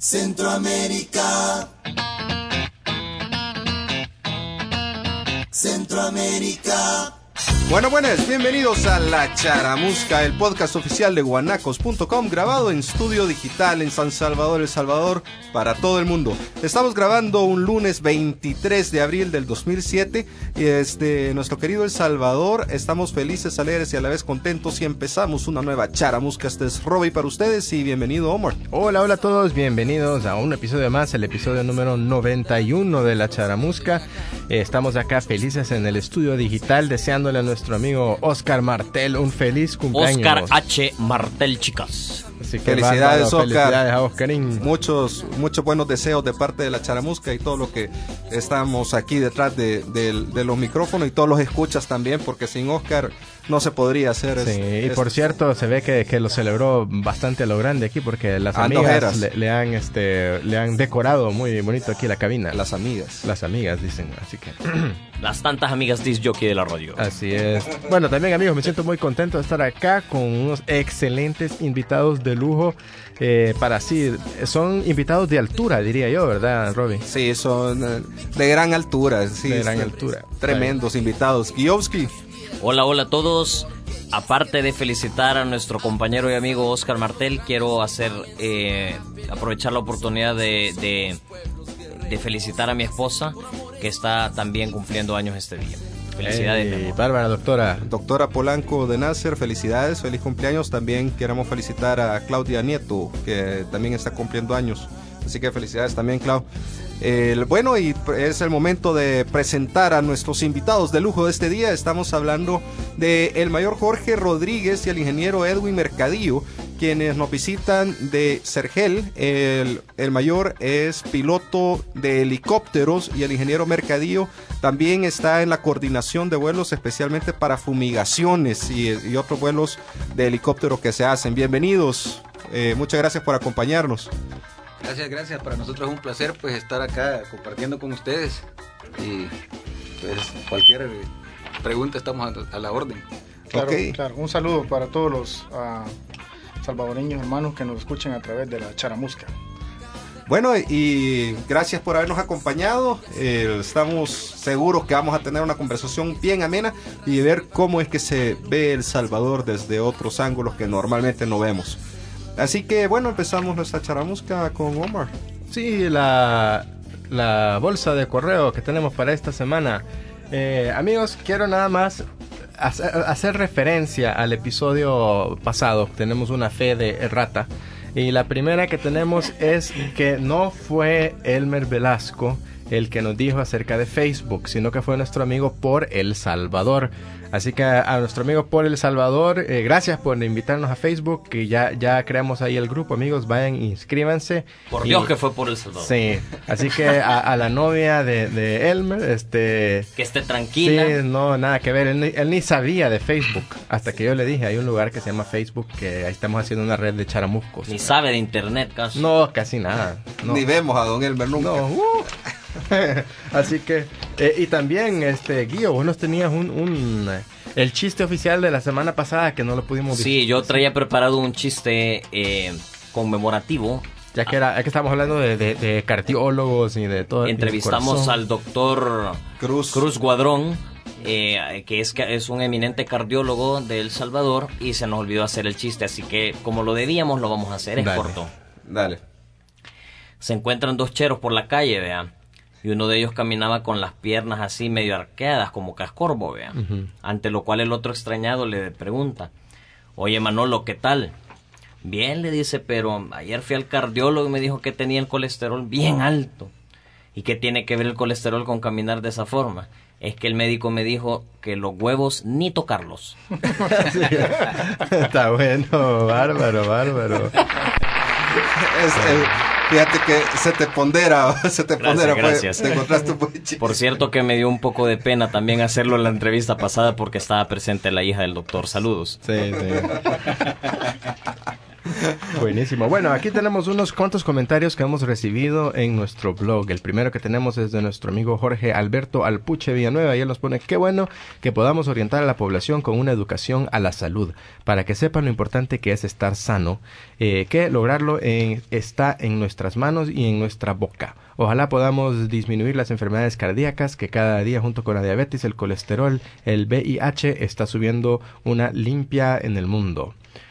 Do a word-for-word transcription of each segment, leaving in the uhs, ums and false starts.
Centroamérica. Centroamérica. Bueno, buenas, bienvenidos a La Charamusca, el podcast oficial de guanacos punto com, grabado en estudio digital en San Salvador, El Salvador, para todo el mundo. Estamos grabando un lunes veintitrés de abril del dos mil siete y desde nuestro querido El Salvador estamos felices, alegres y a la vez contentos y empezamos una nueva Charamusca. Este es Robbie para ustedes y bienvenido, Omar. Hola, hola a todos, bienvenidos a un episodio más, el episodio número noventa y uno de La Charamusca. Eh, estamos acá felices en el estudio digital, deseándole a nuestro amigo Oscar Martel un feliz cumpleaños. Oscar H. Martel, chicas. Así que felicidades, bárbaro, Oscar. Felicidades a Oscarín. Muchos, muchos buenos deseos de parte de La Charamusca y todo lo que estamos aquí detrás de, de, de los micrófonos y todos los escuchas también, porque sin Oscar no se podría hacer. Sí, es, y por es, cierto, se ve que, que lo celebró bastante a lo grande aquí, porque las amigas le, le han este le han decorado muy bonito aquí la cabina. Las amigas. Las amigas, dicen, así que... Las tantas amigas disc jockey de la radio. Así es. Bueno, también, amigos, me siento muy contento de estar acá con unos excelentes invitados de lujo. Eh, para sí, son invitados de altura, diría yo, ¿verdad, Robbie? Sí, son de gran altura. Sí, de gran altura. Tremendos sí. invitados. Guiowski. Hola, hola a todos. Aparte de felicitar a nuestro compañero y amigo Oscar Martel, quiero hacer eh, aprovechar la oportunidad de, de, de felicitar a mi esposa, que está también cumpliendo años este día. Felicidades. Hey, Bárbara, doctora. Doctora Polanco de Nasser, felicidades, feliz cumpleaños. También queremos felicitar a Claudia Nieto, que también está cumpliendo años. Así que felicidades también, Clau. Eh, bueno, y es el momento de presentar a nuestros invitados de lujo de este día. Estamos hablando de el mayor Jorge Rodríguez y el ingeniero Edwin Mercadillo, quienes nos visitan de Sergel. El, el mayor es piloto de helicópteros y el ingeniero Mercadillo también está en la coordinación de vuelos, especialmente para fumigaciones y, y otros vuelos de helicóptero que se hacen. Bienvenidos, eh, muchas gracias por acompañarnos. Gracias, gracias. Para nosotros es un placer pues estar acá compartiendo con ustedes y pues cualquier pregunta estamos a, a la orden. Claro, okay. claro. Un saludo para todos los uh, salvadoreños hermanos que nos escuchen a través de La Charamusca. Bueno, y gracias por habernos acompañado. Eh, estamos seguros que vamos a tener una conversación bien amena y ver cómo es que se ve El Salvador desde otros ángulos que normalmente no vemos. Así que bueno, empezamos nuestra charamusca con Omar. Sí, la, la bolsa de correo que tenemos para esta semana. Eh, amigos, quiero nada más hacer, hacer referencia al episodio pasado. Tenemos una fe de errata. Y la primera que tenemos es que no fue Elmer Velasco el que nos dijo acerca de Facebook, sino que fue nuestro amigo por El Salvador. Así que a, a nuestro amigo por El Salvador, eh, gracias por invitarnos a Facebook, que ya, ya creamos ahí el grupo, amigos, vayan, inscríbanse. Por y, Dios que fue por El Salvador. Sí, así que a, a la novia de, de Elmer, este... que esté tranquila. Sí, no, nada que ver, él, él ni sabía de Facebook, hasta que yo le dije, hay un lugar que se llama Facebook, que ahí estamos haciendo una red de charamuscos. Ni sabe de internet casi. No, casi nada. No. Ni vemos a don Elmer nunca. No, uh. Así que, eh, y también, este, Guillo, vos nos tenías un, un, el chiste oficial de la semana pasada que no lo pudimos Sí, decir. Yo traía preparado un chiste eh, conmemorativo. Ya que era, ya que estamos hablando de, de, de cardiólogos y de todo. Entrevistamos al doctor Cruz, Cruz Guadrón, eh, que es, es un eminente cardiólogo de El Salvador, y se nos olvidó hacer el chiste, así que como lo debíamos lo vamos a hacer, es Dale. corto. Dale. Se encuentran dos cheros por la calle, vean. Y uno de ellos caminaba con las piernas así medio arqueadas, como cascorbo, vea. Uh-huh. Ante lo cual el otro extrañado le pregunta: oye, Manolo, ¿qué tal? Bien, le dice, pero ayer fui al cardiólogo y me dijo que tenía el colesterol bien alto. ¿Y qué tiene que ver el colesterol con caminar de esa forma? Es que el médico me dijo que los huevos ni tocarlos. Sí. Está bueno, bárbaro, bárbaro. Es el... Fíjate que se te pondera, se te gracias, pondera, gracias. Pues, te encontraste un buen chiste. Por cierto que me dio un poco de pena también hacerlo en la entrevista pasada porque estaba presente la hija del doctor. Saludos. Sí, sí. Buenísimo. Bueno, aquí tenemos unos cuantos comentarios que hemos recibido en nuestro blog. El primero que tenemos es de nuestro amigo Jorge Alberto Alpuche Villanueva y él nos pone: qué bueno que podamos orientar a la población con una educación a la salud, para que sepan lo importante que es estar sano, eh, que lograrlo en, está en nuestras manos y en nuestra boca. Ojalá podamos disminuir las enfermedades cardíacas que cada día, junto con la diabetes, el colesterol, el V I H, está subiendo una limpia en el mundo.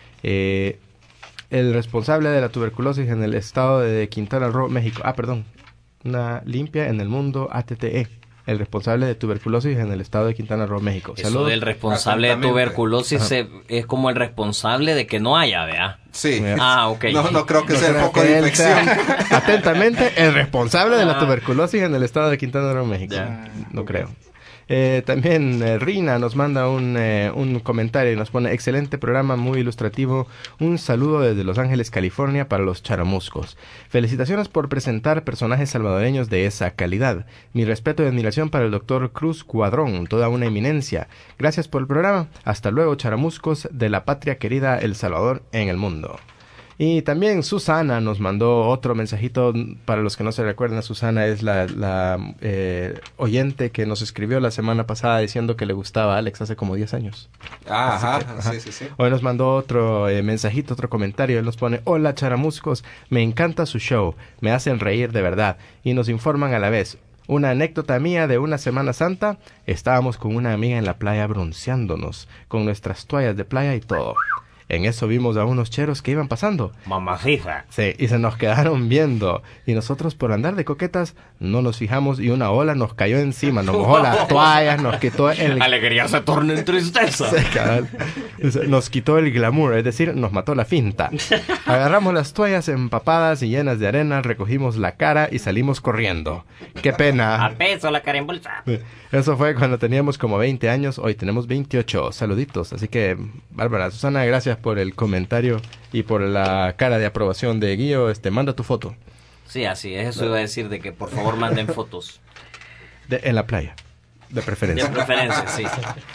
Eh, el responsable de la tuberculosis en el estado de Quintana Roo, México. Ah, perdón. Una limpia en el mundo, A T T E. El responsable de tuberculosis en el estado de Quintana Roo, México. Eso Saludos. del responsable de tuberculosis se, es como el responsable de que no haya, ¿verdad? Sí. Ah, ok. No, no creo que No sea el creo foco que de él infección. sea, atentamente, el responsable de la Ah. tuberculosis en el estado de Quintana Roo, México. Ya. No creo. Eh, también eh, Rina nos manda un, eh, un comentario y nos pone: excelente programa, muy ilustrativo. Un saludo desde Los Ángeles, California, para los charamuscos. Felicitaciones por presentar personajes salvadoreños de esa calidad. Mi respeto y admiración para el doctor Cruz Cuadrón, toda una eminencia. Gracias por el programa. Hasta luego, charamuscos de la patria querida El Salvador en el mundo. Y también Susana nos mandó otro mensajito. Para los que no se recuerdan, Susana es la, la eh, oyente que nos escribió la semana pasada diciendo que le gustaba a Alex hace como diez años. Ah, ajá, Así que, ajá. sí, sí, sí. Hoy nos mandó otro eh, mensajito, otro comentario. Él nos pone: hola charamuscos, me encanta su show, me hacen reír de verdad y nos informan a la vez. Una anécdota mía de una Semana Santa: estábamos con una amiga en la playa bronceándonos, con nuestras toallas de playa y todo. En eso vimos a unos cheros que iban pasando. Mamacita. Sí, y se nos quedaron viendo. Y nosotros, por andar de coquetas, no nos fijamos y una ola nos cayó encima. Nos mojó las toallas, nos quitó el... Alegría se torna en tristeza. Sí, cabal. Nos quitó el glamour, es decir, nos mató la finta. Agarramos las toallas empapadas y llenas de arena, recogimos la cara y salimos corriendo. ¡Qué pena! A peso la cara en bolsa. Eso fue cuando teníamos como veinte años, hoy tenemos veintiocho. Saluditos. Así que, Bárbara, Susana, gracias por el comentario y por la cara de aprobación de Guillo. Este, manda tu foto. Sí, así es. Eso iba a decir, de que por favor manden fotos. De, en la playa, de preferencia. De preferencia, sí.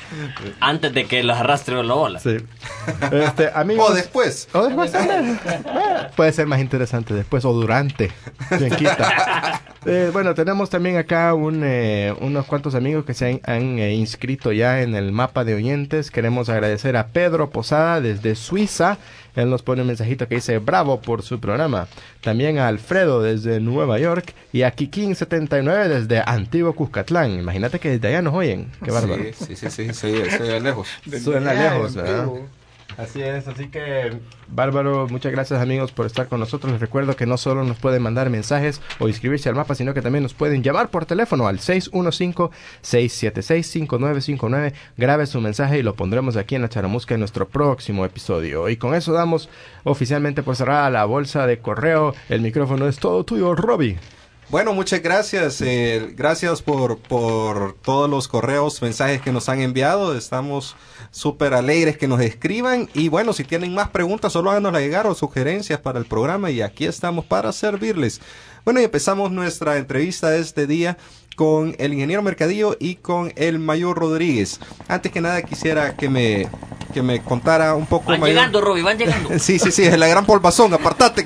Antes de que los arrastre la ola. Sí. Este, amigos, O después. o después también. Puede ser más interesante después o durante. Bien quita. Eh, bueno, tenemos también acá un, eh, unos cuantos amigos que se han, han eh, inscrito ya en el mapa de oyentes. Queremos agradecer a Pedro Posada desde Suiza. Él nos pone un mensajito que dice: bravo por su programa. También a Alfredo desde Nueva York y a Kikín setenta y nueve desde Antiguo Cuscatlán. Imagínate que desde allá nos oyen. Qué bárbaro. Sí, sí, sí, sí, sí, sí, de lejos. Suena allá, lejos, en ¿verdad? vivo. Así es, así que bárbaro, muchas gracias amigos por estar con nosotros. Les recuerdo que no solo nos pueden mandar mensajes o inscribirse al mapa, sino que también nos pueden llamar por teléfono al seis uno cinco, seis siete seis, cinco nueve cinco nueve. Grabe su mensaje y lo pondremos aquí en la Charamusca en nuestro próximo episodio. Y con eso damos oficialmente por cerrada la bolsa de correo. El micrófono es todo tuyo, Robbie. Bueno, muchas gracias. Eh, gracias por, por todos los correos, mensajes que nos han enviado. Estamos súper alegres que nos escriban. Y bueno, si tienen más preguntas, solo háganoslas llegar o sugerencias para el programa. Y aquí estamos para servirles. Bueno, y empezamos nuestra entrevista de este día con el ingeniero Mercadillo y con el Mayor Rodríguez. Antes que nada quisiera que me, que me contara un poco... Van Mayor... llegando, Roby, van llegando. Sí, sí, sí, es la gran polvazón, apartate.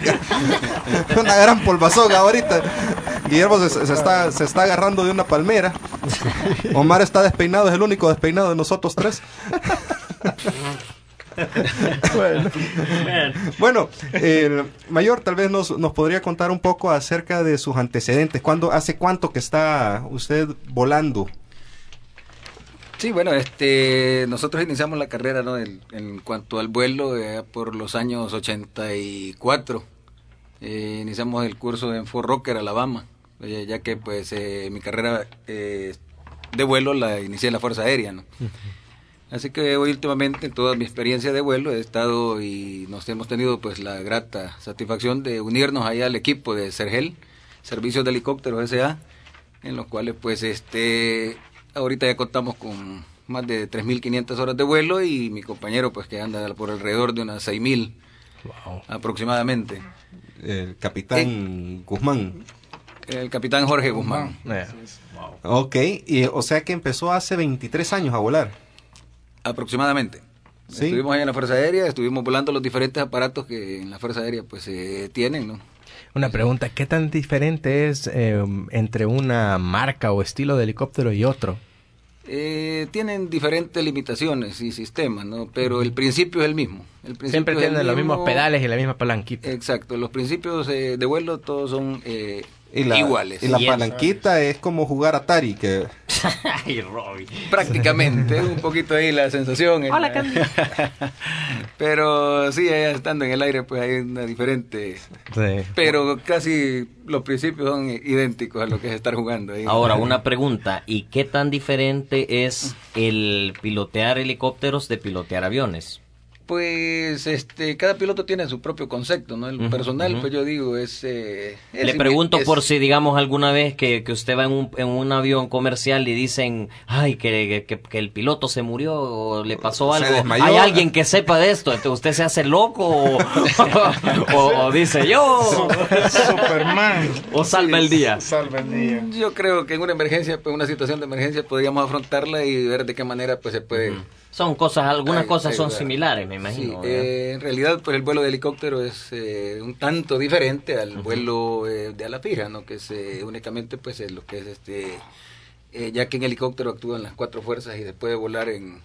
Una gran polvazón ahorita. Guillermo se, se, está, se está agarrando de una palmera. Omar está despeinado, es el único despeinado de nosotros tres. Bueno, Bueno, el Mayor tal vez nos, nos podría contar un poco acerca de sus antecedentes. ¿Cuándo, ¿Hace cuánto que está usted volando? Sí, bueno, este, nosotros iniciamos la carrera, ¿no? En, en cuanto al vuelo, eh, por los años ochenta y cuatro. Eh, iniciamos el curso en Fort Rocker, Alabama, eh, ya que pues eh, mi carrera eh, de vuelo la inicié en la Fuerza Aérea, ¿no? Uh-huh. Así que hoy últimamente en toda mi experiencia de vuelo he estado y nos hemos tenido pues la grata satisfacción de unirnos allá al equipo de Sergel, Servicios de Helicópteros S A, en los cuales pues este ahorita ya contamos con más de tres mil quinientas horas de vuelo y mi compañero pues que anda por alrededor de unas seis mil wow. aproximadamente. El capitán eh, Guzmán. El capitán Jorge Guzmán. Yeah. Wow. Ok, y, o sea que empezó hace veintitrés años a volar. Aproximadamente. Sí. Estuvimos ahí en la Fuerza Aérea, estuvimos volando los diferentes aparatos que en la Fuerza Aérea pues se eh, tienen, ¿no? Una pregunta, ¿qué tan diferente es eh, entre una marca o estilo de helicóptero y otro? Eh, tienen diferentes limitaciones y sistemas, ¿no? Pero el principio es el mismo. El principio Siempre es el tienen los mismo. mismos pedales y la misma palanquita. Exacto, los principios eh, de vuelo todos son eh, Y la, iguales. y la Y palanquita es como jugar Atari, que Ay, Robby. Prácticamente, un poquito ahí la sensación. Hola, la... Candy. Pero sí, allá estando en el aire, pues hay una diferente. Sí. Pero casi los principios son idénticos a lo que es estar jugando ahí. Ahora, una pregunta. ¿Y qué tan diferente es el pilotear helicópteros de pilotear aviones? Pues este, cada piloto tiene su propio concepto, ¿no? El Ujú, personal, ujú. pues yo digo, es... Eh, es Le pregunto es- por si, digamos, alguna vez que, que usted va en un, en un avión comercial y dicen, ay, que, que, que el piloto se murió o le pasó Se algo. desmayó. ¿Hay alguien que sepa de esto? Entonces, ¿usted se hace loco o, o- o dice yo? Superman. ¿O salva el día? Salva el día. Yo creo que en una emergencia, pues una situación de emergencia, podríamos afrontarla y ver de qué manera pues se puede... Son cosas, algunas Ay, cosas ay, son verdad. similares, me Sí, imagino. ¿verdad? eh, en realidad pues el vuelo de helicóptero es eh, un tanto diferente al vuelo eh, de ala fija, ¿no? Que es eh, únicamente pues es lo que es este, eh, ya que en helicóptero actúan las cuatro fuerzas y se puede volar en,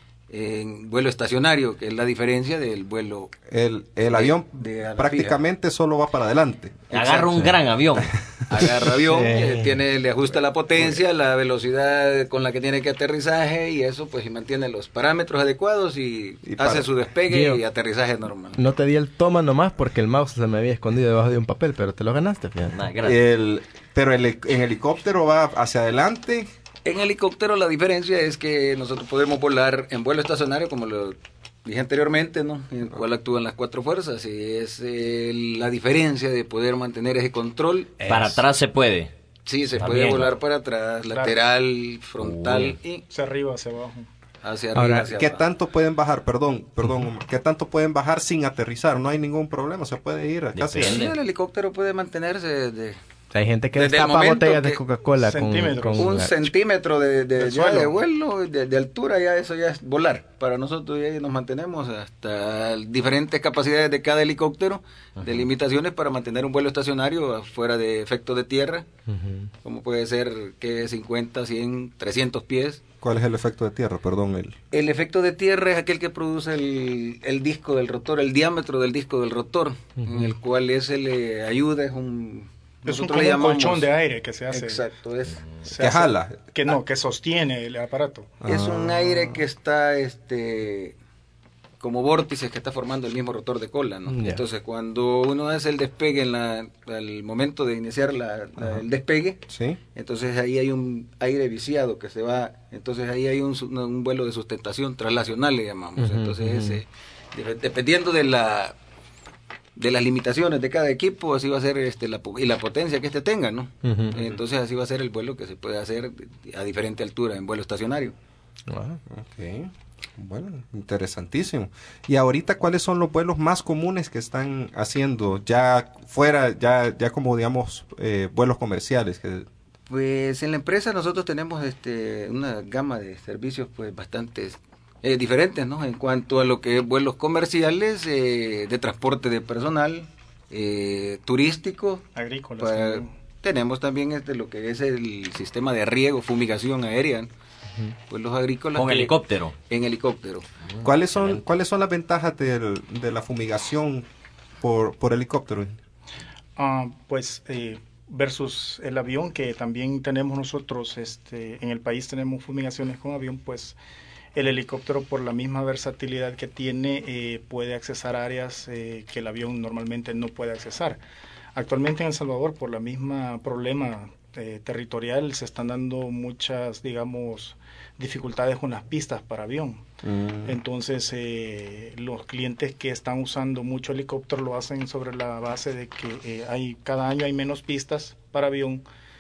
en vuelo estacionario, que es la diferencia del vuelo. el, el De- avión de ala prácticamente solo va para adelante. Agarra un gran avión. Agarra avión, Sí. eh, tiene, le ajusta la potencia, la velocidad con la que tiene que aterrizaje y eso pues y mantiene los parámetros adecuados y, Y hace para- su despegue Guío. y aterrizaje normal. No te di el toma nomás porque el mouse se me había escondido debajo de un papel, pero te lo ganaste, fíjate. Nah, gracias. El, pero el, en helicóptero va hacia adelante. En helicóptero la diferencia es que nosotros podemos volar en vuelo estacionario, como lo dije anteriormente, ¿no? En el cual actúan las cuatro fuerzas y es eh, la diferencia de poder mantener ese control. Para atrás se puede. Sí, se Está puede bien. volar para atrás, Claro. lateral, frontal y Hacia arriba, hacia abajo. hacia arriba. Ahora, hacia ¿Qué abajo. tanto pueden bajar? Perdón, perdón, Omar, ¿qué tanto pueden bajar sin aterrizar? No hay ningún problema, se puede ir a casi. Depende. Sí, el helicóptero puede mantenerse de O sea, hay gente que Desde el destapa momento botellas de que- Coca-Cola con, Centímetros. con un la- centímetro de, de, Del ya suelo. de vuelo, de, de altura, ya eso ya es volar. Para nosotros ya nos mantenemos hasta diferentes capacidades de cada helicóptero, de limitaciones para mantener un vuelo estacionario fuera de efecto de tierra, Ujú. como puede ser que cincuenta, cien, trescientos pies. ¿Cuál es el efecto de tierra? Perdón, el... El efecto de tierra es aquel que produce el, el disco del rotor, el diámetro del disco del rotor, en el cual ese le ayuda, es un... Es un, nosotros como le un llamamos- colchón de aire que se hace. Exacto, es... se Que hace- jala. Que no, que sostiene el aparato. Es un Ah. aire que está este como vórtices que está formando el mismo rotor de cola, ¿no? Ya. Entonces, cuando uno hace el despegue en la, al momento de iniciar la, la- el despegue, ¿Sí? entonces ahí hay un aire viciado que se va, entonces ahí hay un, su- un vuelo de sustentación traslacional, le llamamos. Ujú, Entonces, ujú. ese, de- dependiendo de la de las limitaciones de cada equipo, así va a ser este la, po- y la potencia que este tenga, ¿no? Ujú. Entonces, así va a ser el vuelo que se puede hacer a diferente altura en vuelo estacionario. Ah. Ok. Bueno, interesantísimo. Y ahorita, ¿cuáles son los vuelos más comunes que están haciendo ya fuera, ya, ya como digamos, eh, vuelos comerciales? Que... Pues en la empresa nosotros tenemos este una gama de servicios pues bastante eh, diferentes, ¿no? En cuanto a lo que es vuelos comerciales, eh, de transporte de personal, eh, turístico. Agrícolas. para- también. tenemos también este lo que es el sistema de riego, fumigación aérea, pues los agrícolas. Con que- helicóptero. En helicóptero. ¿Cuáles son, ¿cuáles son las ventajas del- de la fumigación por, por helicóptero? Ah, pues eh, versus el avión que también tenemos nosotros, este, en el país tenemos fumigaciones con avión, pues el helicóptero por la misma versatilidad que tiene eh, puede accesar áreas eh, que el avión normalmente no puede accesar. Actualmente en El Salvador por la misma problema eh, territorial se están dando muchas, digamos, dificultades con las pistas para avión. Mm. Entonces, eh, los clientes que están usando mucho helicóptero lo hacen sobre la base de que eh, hay cada año hay menos pistas para avión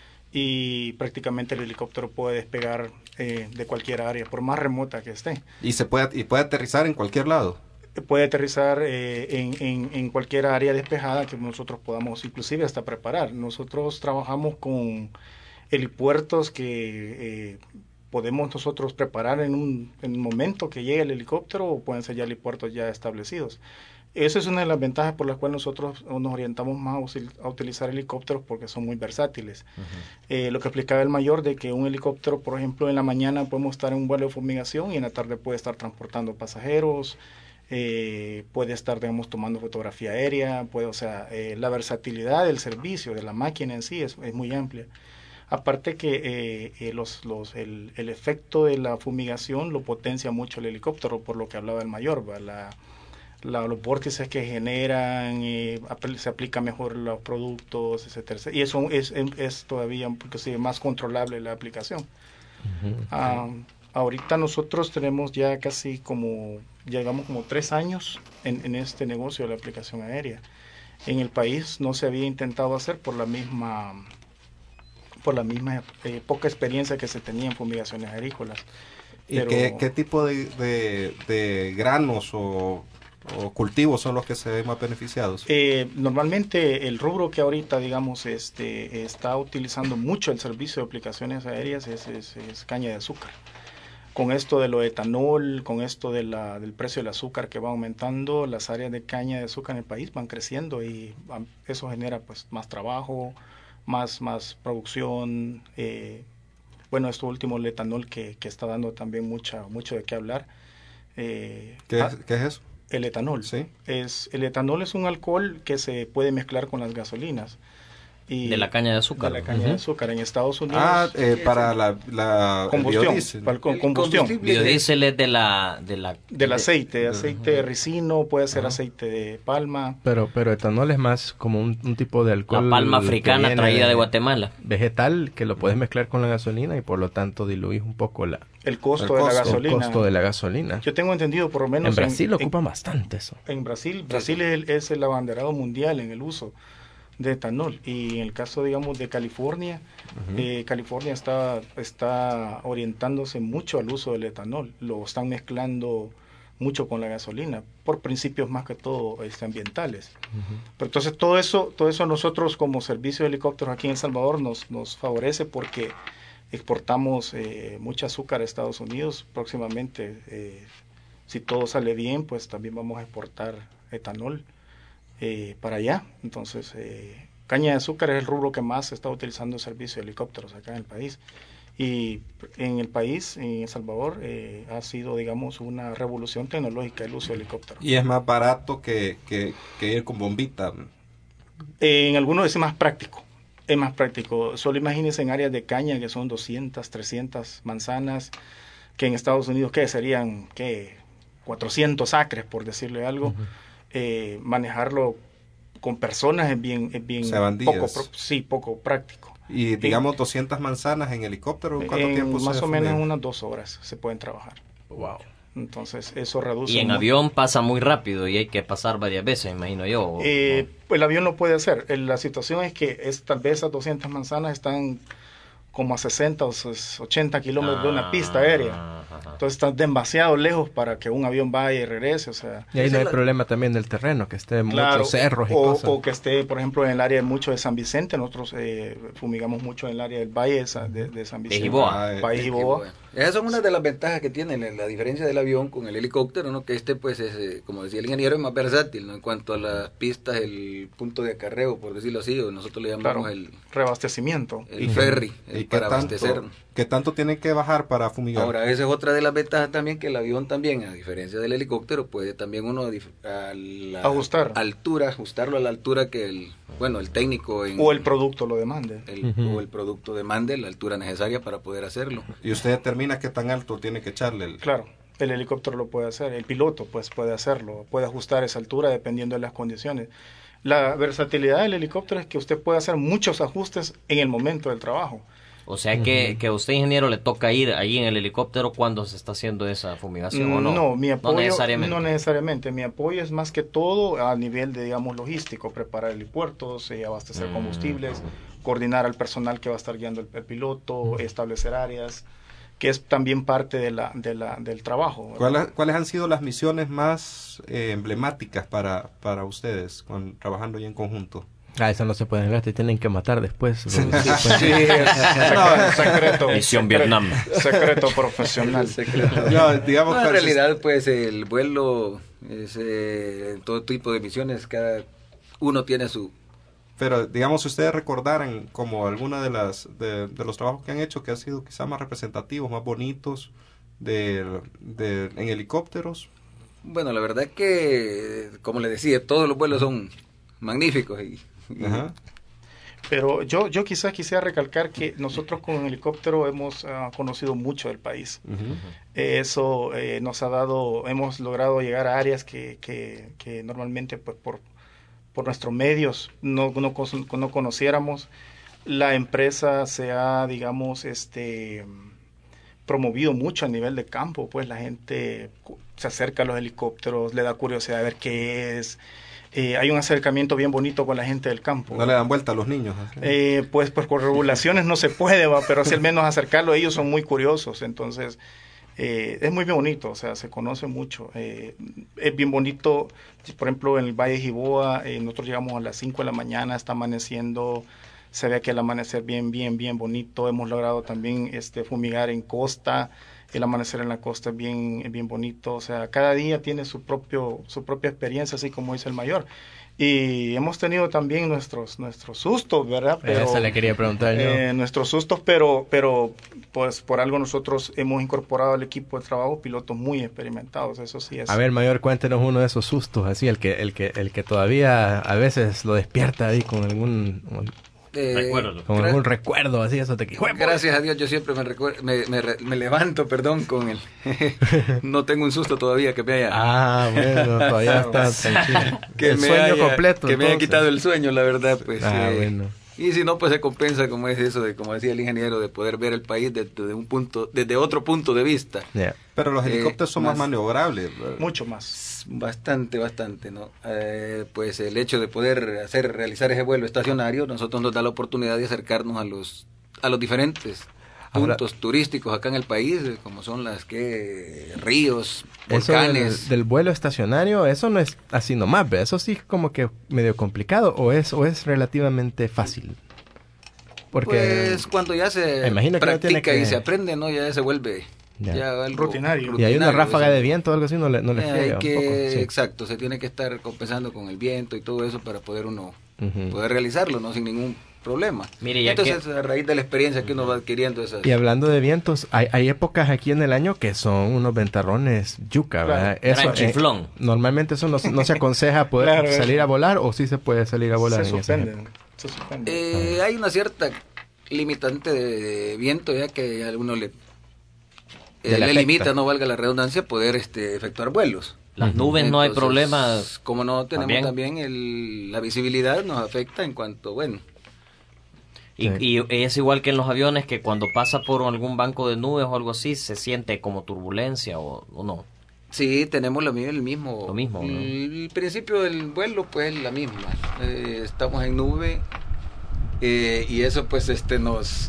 y prácticamente el helicóptero puede despegar eh, de cualquier área, por más remota que esté. Y se puede, y puede aterrizar en cualquier lado. Puede aterrizar eh, en, en, en cualquier área despejada que nosotros podamos inclusive hasta preparar. Nosotros trabajamos con helipuertos que... Eh, podemos nosotros preparar en un, en un momento que llegue el helicóptero o pueden ser ya helipuertos ya establecidos. Esa es una de las ventajas por las cuales nosotros nos orientamos más a utilizar helicópteros porque son muy versátiles. Uh-huh. Eh, lo que explicaba el mayor de que un helicóptero, por ejemplo, en la mañana podemos estar en un vuelo de fumigación y en la tarde puede estar transportando pasajeros, eh, puede estar, digamos, tomando fotografía aérea, puede, o sea, eh, la versatilidad del servicio, de la máquina en sí es, es muy amplia. Aparte que eh, eh, los, los, el, el efecto de la fumigación lo potencia mucho el helicóptero, por lo que hablaba el mayor, ¿va? La, la, los vórtices que generan, eh, se aplican mejor los productos, etcétera, etcétera. Y eso es, es, es todavía porque sí, más controlable la aplicación. Uh-huh. Um, ahorita nosotros tenemos ya casi como, ya llevamos como tres años en, en este negocio de la aplicación aérea. En el país no se había intentado hacer por la misma... por la misma eh, poca experiencia que se tenía en fumigaciones agrícolas. ¿Y Pero, qué, qué tipo de, de, de granos o, o cultivos son los que se ven más beneficiados? Eh, normalmente el rubro que ahorita, digamos, este está utilizando mucho el servicio de aplicaciones aéreas es, es, es caña de azúcar. Con esto de lo de etanol, con esto de la, del precio del azúcar que va aumentando, las áreas de caña de azúcar en el país van creciendo y eso genera pues más trabajo, más más producción, eh, bueno, esto último, el etanol que, que está dando también mucha mucho de qué hablar. Eh, ¿Qué, es, ¿Qué es eso? El etanol. Sí. Es, el etanol es un alcohol que se puede mezclar con las gasolinas. Y de la caña de azúcar. De la caña uh-huh. de azúcar en Estados Unidos. Ah, eh, para la, la combustión. Biodiesel. Para el, el combustión. Biodiesel es de la, de la del aceite, de, aceite uh-huh. de ricino, puede ser uh-huh. aceite de palma. Pero pero etanol es más como un, un tipo de alcohol. La palma africana traída de, de Guatemala. Vegetal que lo puedes mezclar con la gasolina y por lo tanto diluís un poco la el costo, el de, costo, la gasolina. el costo de la gasolina. Yo tengo entendido por lo menos en Brasil en, lo ocupan bastante eso. En Brasil, Brasil es el, es el abanderado mundial en el uso de etanol, y en el caso, digamos, de California, uh-huh. eh, California está, está orientándose mucho al uso del etanol, lo están mezclando mucho con la gasolina, por principios más que todo este, ambientales. Uh-huh. Pero entonces todo eso, todo eso nosotros como servicio de helicópteros aquí en El Salvador nos, nos favorece porque exportamos eh, mucho azúcar a Estados Unidos, próximamente, eh, si todo sale bien, pues también vamos a exportar etanol Eh, para allá. Entonces eh, caña de azúcar es el rubro que más se está utilizando el servicio de helicópteros acá en el país, y en el país, en El Salvador, eh, ha sido, digamos, una revolución tecnológica el uso de helicópteros. Y es más barato que, que, que ir con bombita. Eh, en algunos es más práctico, es más práctico. Solo imagínense en áreas de caña que son doscientas, trescientas manzanas, que en Estados Unidos, ¿qué? Serían, ¿qué? cuatrocientos acres, por decirle algo. Uh-huh. Eh, manejarlo con personas es bien, es bien poco, sí, poco práctico. Y digamos en, doscientas manzanas en helicóptero, ¿cuánto en tiempo más se o menos unas dos horas se pueden trabajar. Wow. Entonces eso reduce. Y en mucho. Avión pasa muy rápido y hay que pasar varias veces, imagino yo. ¿O, eh, o? El avión lo puede hacer. La situación es que es, tal vez esas doscientas manzanas están como a sesenta o ochenta kilómetros ah, de una pista aérea. Ajá. Entonces están demasiado lejos para que un avión vaya y regrese. O sea, y ahí no hay la... problema también del terreno, que esté claro, muchos cerros y o, cosas. O que esté, por ejemplo, en el área mucho de San Vicente. Nosotros eh, fumigamos mucho en el área del Valle de, de San Vicente. De Jiboa. Valle Jiboa. Esas son una de las ventajas que tiene la diferencia del avión con el helicóptero, ¿no? Que este, pues, es, como decía el ingeniero, es más versátil, ¿no? En cuanto a las pistas, el punto de acarreo, por decirlo así, o nosotros le llamamos claro, el... reabastecimiento. El ferry, el ¿Y para tanto, abastecer. ¿Qué tanto tienen que bajar para fumigar? Ahora, esa es otra de las ventajas también, que el avión también, a diferencia del helicóptero, puede también uno a la ajustar. altura, ajustarlo a la altura que el, bueno, el técnico... En, o el producto lo demande. El, uh-huh. O el producto demande, la altura necesaria para poder hacerlo. Y usted determina qué tan alto tiene que echarle el... Claro, el helicóptero lo puede hacer, el piloto pues puede hacerlo, puede ajustar esa altura dependiendo de las condiciones. La versatilidad del helicóptero es que usted puede hacer muchos ajustes en el momento del trabajo. O sea que, uh-huh. que a usted, ingeniero, le toca ir ahí en el helicóptero cuando se está haciendo esa fumigación, ¿o no? No, mi apoyo, no necesariamente. No necesariamente. Mi apoyo es más que todo a nivel de, digamos, logístico, preparar helipuertos, eh, abastecer uh-huh. combustibles, coordinar al personal que va a estar guiando el, el piloto, uh-huh. establecer áreas, que es también parte de la, de la, del trabajo. ¿Cuáles, ¿Cuáles han sido las misiones más eh, emblemáticas para, para ustedes con, trabajando ya en conjunto? Ah, eso no se puede ver, te tienen que matar después. Sí, sí, es no, secreto. Misión secreto, Vietnam. Secreto profesional. Secreto. No, digamos, No, en pues, realidad, pues el vuelo es eh, todo tipo de misiones, cada uno tiene su... pero digamos, si ustedes recordaran como alguna de las de, de los trabajos que han hecho que han sido quizás más representativos, más bonitos de, de en helicópteros. Bueno, la verdad que, como le decía, todos los vuelos son magníficos y... y Ajá. Pero yo, yo quizás quisiera recalcar que nosotros con el helicóptero hemos uh, conocido mucho del país. Uh-huh. Eh, eso eh, nos ha dado, hemos logrado llegar a áreas que, que, que normalmente pues por, por nuestros medios no, no, no conociéramos. La empresa se ha, digamos, este promovido mucho a nivel de campo, pues la gente se acerca a los helicópteros, le da curiosidad de ver qué es. Eh, hay un acercamiento bien bonito con la gente del campo. No le dan vuelta a los niños. ¿Sí? Eh, pues, pues por regulaciones no se puede, ¿va? Pero si al menos acercarlo, ellos son muy curiosos, entonces eh, es muy bien bonito, o sea, se conoce mucho. Eh, es bien bonito, por ejemplo, en el Valle de Jiboa, eh, nosotros llegamos a las cinco de la mañana, está amaneciendo, se ve que el amanecer bien, bien, bien bonito. Hemos logrado también este, fumigar en costa. El amanecer en la costa es bien, es bien bonito, o sea, cada día tiene su propio, su propia experiencia, así como dice el mayor. Y hemos tenido también nuestros, nuestros sustos, ¿verdad? Pero, Eso le quería preguntar yo. Eh, nuestros sustos, pero, pero pues por algo nosotros hemos incorporado al equipo de trabajo pilotos muy experimentados, eso sí es. A ver, mayor, cuéntenos uno de esos sustos, así, el que, el que, el que todavía a veces lo despierta ahí con algún... Eh, Recuerdo. Con algún recuerdo, así, eso te... Gracias a Dios, yo siempre me, recuer- me, me, me levanto, perdón, con el... no tengo un susto todavía que me haya... Ah, bueno, todavía está tranquilo. que el me sueño haya, completo. Que entonces. me haya quitado el sueño, la verdad, pues. Ah, eh, bueno. Y si no, pues se compensa, como es eso, de como decía el ingeniero, de poder ver el país desde, desde un punto, desde otro punto de vista. Yeah. Pero los helicópteros Eh, son más, más- maniobrables. Mucho más. Bastante, bastante, ¿no? Eh, pues el hecho de poder hacer, realizar ese vuelo estacionario, nosotros nos da la oportunidad de acercarnos a los, a los diferentes Ahora- puntos turísticos acá en el país, eh, como son las que ríos, Eso volcanes. del, del vuelo estacionario, eso no es así nomás, ¿ve? Eso sí es como que medio complicado, o es, o es relativamente fácil. Porque Pues cuando ya se me imagino que no practica tiene que- y se aprende, ¿no? Ya se vuelve Ya. ya algo Rutinario. y hay una rutinario, ráfaga eso. de viento o algo así, no le, no le Eh, friega hay un que, poco. Sí. exacto, se tiene que estar compensando con el viento y todo eso para poder uno Ujú. poder realizarlo, ¿no? Sin ningún problema. Mire, ya Entonces, que- a raíz de la experiencia que uno va adquiriendo esas... Y hablando de vientos, hay, hay épocas aquí en el año que son unos ventarrones yuca, ¿verdad? Claro. Gran chiflón. normalmente eso no, no se aconseja poder Claro, salir eh. a volar, o sí se puede salir a volar Se en esas suspenden, épocas. se suspenden. Eh, hay una cierta limitante de viento ya que a uno le, Ya eh, le le afecta. limita, no valga la redundancia, poder este efectuar vuelos. Las nubes no hay Entonces, problema. Como no tenemos ¿También? también, el, la visibilidad nos afecta en cuanto, bueno, Y, Sí. y es igual que en los aviones, que cuando pasa por algún banco de nubes o algo así, se siente como turbulencia o, o no. sí, tenemos lo mismo, el mismo. Lo mismo, ¿no? El principio del vuelo, pues, la misma. Eh, estamos en nube eh, y eso, pues, este nos...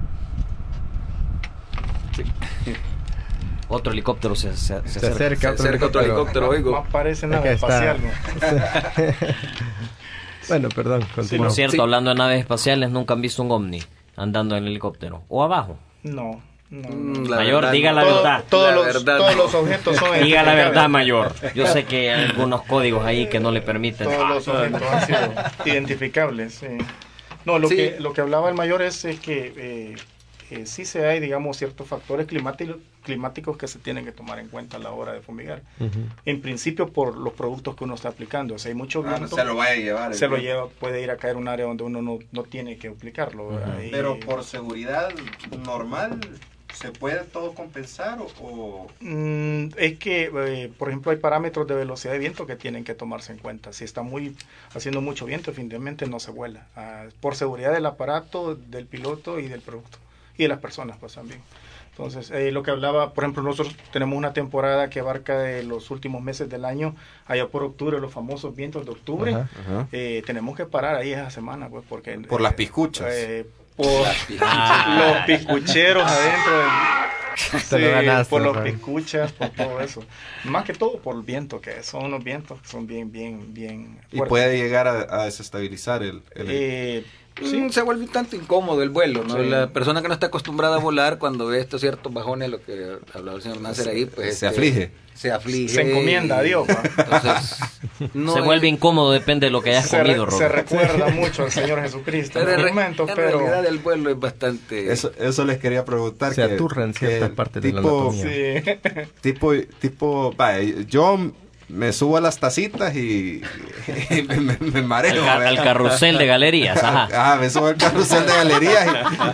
Otro helicóptero se, se, se Se acerca. acerca Se otro acerca otro helicóptero. helicóptero, oigo. Más parece Acá nave está. espacial, ¿no? Bueno, perdón, Por continúa. cierto, Sí. hablando de naves espaciales, nunca han visto un ovni andando en el helicóptero. O abajo. No, no. Mm, no. la Mayor, verdad, diga no. la Todo- verdad. Todos, La los, verdad, todos no. los objetos son Diga la identificables. verdad, mayor. Yo sé que hay algunos códigos ahí que no le permiten. Todos los objetos han sido identificables. sí. No, lo, Sí. que, lo que hablaba el mayor es, es que eh, eh, sí se hay, digamos, ciertos factores climáticos, climáticos que se tienen que tomar en cuenta a la hora de fumigar. Ujú. En principio, por los productos que uno está aplicando. O sea, hay mucho Ah, no viento, se lo vaya a llevar. se lo lleva, puede ir a caer un área donde uno no, no tiene que aplicarlo. ¿verdad? Y- Pero por seguridad normal, ¿se puede todo compensar o...? o- Mm, es que, eh, por ejemplo, hay parámetros de velocidad de viento que tienen que tomarse en cuenta. Si está muy haciendo mucho viento, definitivamente no se vuela. Ah, por seguridad del aparato, del piloto y del producto. Y de las personas, pues también. Entonces, eh, lo que hablaba, por ejemplo, nosotros tenemos una temporada que abarca de los últimos meses del año, allá por octubre, los famosos vientos de octubre. Ajá. Ajá. Eh, tenemos que parar ahí esa semana, pues, porque... Por eh, las piscuchas. eh, por Ah. los piscucheros adentro del... Sí, lo ganaste, por los ¿no? piscuchas, por todo eso. Más que todo por el viento, que son unos vientos que son bien, bien, bien Y fuertes. puede llegar a, a desestabilizar el... el Eh, Sí, se vuelve un tanto incómodo el vuelo, ¿no? Sí. La persona que no está acostumbrada a volar, cuando ve estos ciertos bajones, lo que hablaba el señor Nasser ahí, pues... Se este, aflige. Se aflige. Se encomienda a Dios, ¿va? Entonces, no Se es- vuelve incómodo, depende de lo que hayas se, re- comido, se Robert. recuerda mucho al Señor Jesucristo en Pero en, los re- momentos, en pero... realidad el vuelo es bastante... Eso, eso les quería preguntar. Se que- aturran que ciertas partes de la tipo, anatomía. Sí. Tipo, tipo, vaya, yo me subo a las tacitas y, y me, me- me mareo. El, ca- ¿verdad? el carrusel de galerías, ajá. Ah, me subo al carrusel de galerías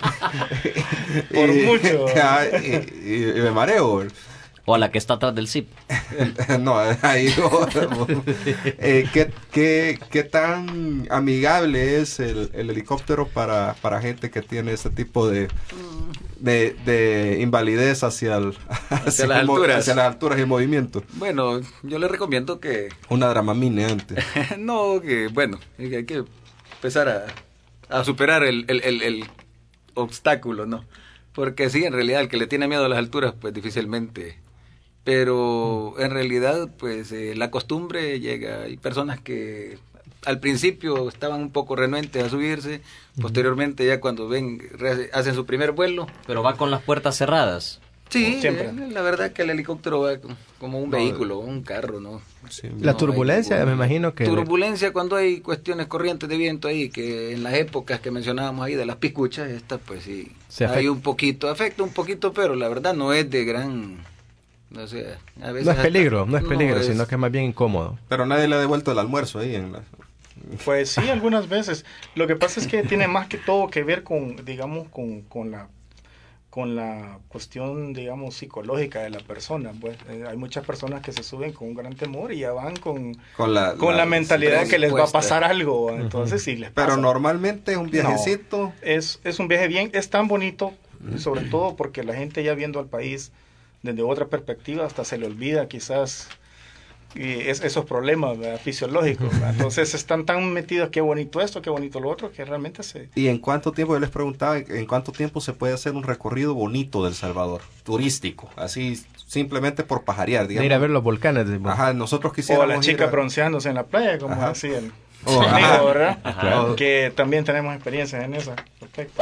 y, Por mucho. ah, y, y- y me mareo. ¿verdad? O a la que está atrás del zip. No, ahí no. Eh, ¿qué, qué, qué tan amigable es el, el helicóptero para, para gente que tiene ese tipo de, de, de invalidez hacia, el, hacia, las el mo- alturas? hacia las alturas y el movimiento? Bueno, yo le recomiendo que... Una dramamine antes. no, que bueno, que hay que empezar a, a superar el, el, el, el obstáculo, ¿no? Porque sí, en realidad el que le tiene miedo a las alturas, pues difícilmente... Pero en realidad, pues eh, la costumbre llega. Hay personas que al principio estaban un poco renuentes a subirse, posteriormente ya cuando ven, re- hacen su primer vuelo. Pero va con las puertas cerradas. Sí, Siempre. eh, la verdad que el helicóptero va co- como un No, vehículo, un carro, ¿no? Sí, La No turbulencia, hay ningún- me imagino que... Turbulencia cuando hay cuestiones corrientes de viento ahí, que en las épocas que mencionábamos ahí de las piscuchas, esta pues sí, Se hay afecta. un poquito, afecta un poquito, pero la verdad no es de gran... No sé, a veces No es hasta- peligro, no es peligro, es- sino que es más bien incómodo. Pero nadie le ha devuelto el almuerzo ahí en la... Pues sí, algunas veces. Lo que pasa es que tiene más que todo que ver con, digamos, con, con la con la cuestión, digamos, psicológica de la persona. Pues eh, hay muchas personas que se suben con un gran temor y ya van con, Con la, con la mentalidad de que les va a respuesta. pasar algo. Entonces, sí les pasa. Pero normalmente es un viajecito. Es, es un viaje bien, es tan bonito, sobre todo porque la gente ya viendo al país desde otra perspectiva hasta se le olvida quizás y es, esos problemas, ¿verdad?, fisiológicos, ¿verdad? Entonces están tan metidos, qué bonito esto, qué bonito lo otro, que realmente se... ¿Y en cuánto tiempo, yo les preguntaba, en cuánto tiempo se puede hacer un recorrido bonito del Salvador, turístico, así simplemente por pajarear, De digamos? ir a ver los volcanes. de- Ajá, nosotros O quisiéramos la ir chica a- bronceándose en la playa, como Ajá. decían. Oh, Amigo, ajá. ¿verdad? Ajá. Que también tenemos experiencias en eso. Perfecto.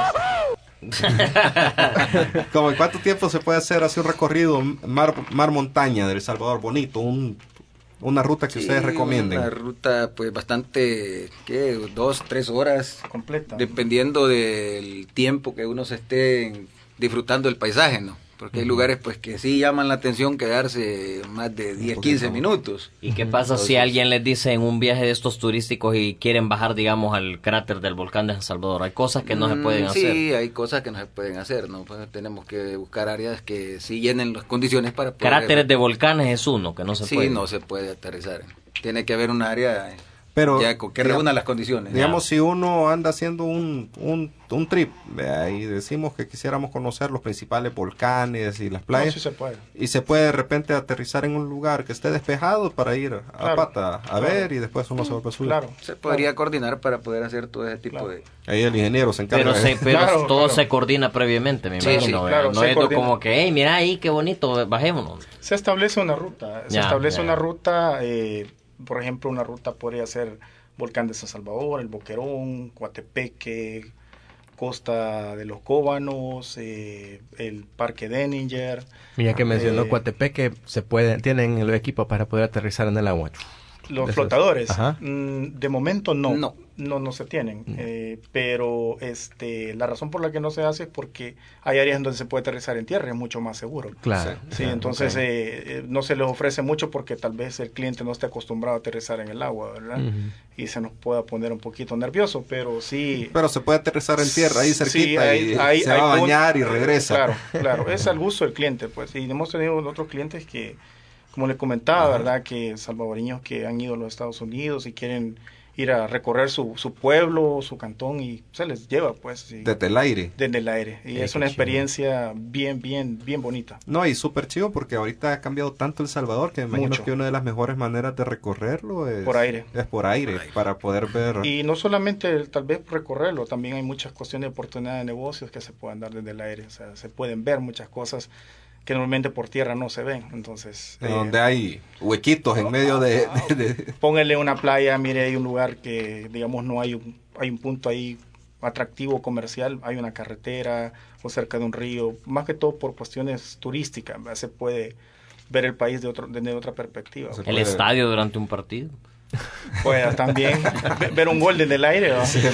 Como en cuánto tiempo se puede hacer así un recorrido mar, mar montaña del Salvador bonito, un, una ruta que Sí, ustedes recomienden. Una ruta pues bastante, ¿qué? Dos, tres horas, Completa. dependiendo del tiempo que uno se esté disfrutando del paisaje, ¿no? Porque hay lugares pues que sí llaman la atención quedarse más de diez, quince minutos. ¿Y qué pasa si Entonces, alguien les dice en un viaje de estos turísticos y quieren bajar, digamos, al cráter del volcán de San Salvador? Hay cosas que no se Mm, pueden sí, hacer. hay cosas que no se pueden hacer, ¿no? Pues tenemos que buscar áreas que sí llenen las condiciones para poder... Cráteres de volcanes es uno, que no se sí, puede. no se puede aterrizar. Tiene que haber un área Pero, ya con- que digamos- reúna las condiciones. Digamos, si uno anda haciendo un, un, un trip, vea, y decimos que quisiéramos conocer los principales volcanes y las No, playas, sí se puede. y se puede de repente aterrizar en un lugar que esté despejado para ir a Claro, pata a claro. ver y después uno se vuelve a subir. Claro. Se podría coordinar para poder hacer todo ese tipo Claro. de... Ahí el ingeniero se encarga Pero, de... se, pero Claro, todo claro. se coordina previamente, me Sí, imagino. sí, ¿verdad? claro, no se es coordina. como que, hey, mira ahí, qué bonito, bajémonos. Se establece una ruta. Se Ya, establece ya. una ruta, eh, por ejemplo, una ruta podría ser Volcán de San Salvador, el Boquerón, Coatepeque, Costa de los Cóbanos, eh, el Parque Denninger. Mira que mencionó Eh, Coatepeque, se puede, tienen los equipos para poder aterrizar en el agua. Los Esos- flotadores, Ajá. mm, de momento no, No. no, no, se tienen, Mm. eh, pero este, la razón por la que no se hace es porque hay áreas en donde se puede aterrizar en tierra, es mucho más seguro. Claro. Sí, claro, entonces ok. eh, eh, no se les ofrece mucho porque tal vez el cliente no esté acostumbrado a aterrizar en el agua, ¿verdad? Ujú. Y se nos pueda poner un poquito nervioso, pero sí... Pero se puede aterrizar en tierra, ahí cerquita, Sí, hay- y hay- se hay va a pun- bañar y regresa. Claro, claro, es al gusto del cliente, pues. Y hemos tenido otros clientes que, como les comentaba, Ajá. ¿verdad? Que salvadoreños que han ido a los Estados Unidos y quieren ir a recorrer su, su pueblo, su cantón, y se les lleva, pues, sí, Desde el aire. desde el aire. Y Eh, es qué una chido. experiencia bien, bien, bien bonita. No, y súper chido porque ahorita ha cambiado tanto El Salvador que me imagino Mucho. que una de las mejores maneras de recorrerlo es Por aire. Es por aire, para poder ver. Y no solamente el- tal vez recorrerlo, también hay muchas cuestiones de oportunidad de negocios que se pueden dar desde el aire. O sea, se pueden ver muchas cosas que normalmente por tierra no se ven. Entonces, eh, eh, donde hay huequitos en medio de, de, de... Póngale una playa, mire, hay un lugar que, digamos, no hay un, hay un punto ahí atractivo comercial, hay una carretera o cerca de un río, más que todo por cuestiones turísticas, ¿verdad? Se puede ver el país de otro, desde otra perspectiva. Se El puede- estadio durante un partido. Pues también ve- ver un gol desde el aire, ¿verdad? Sí,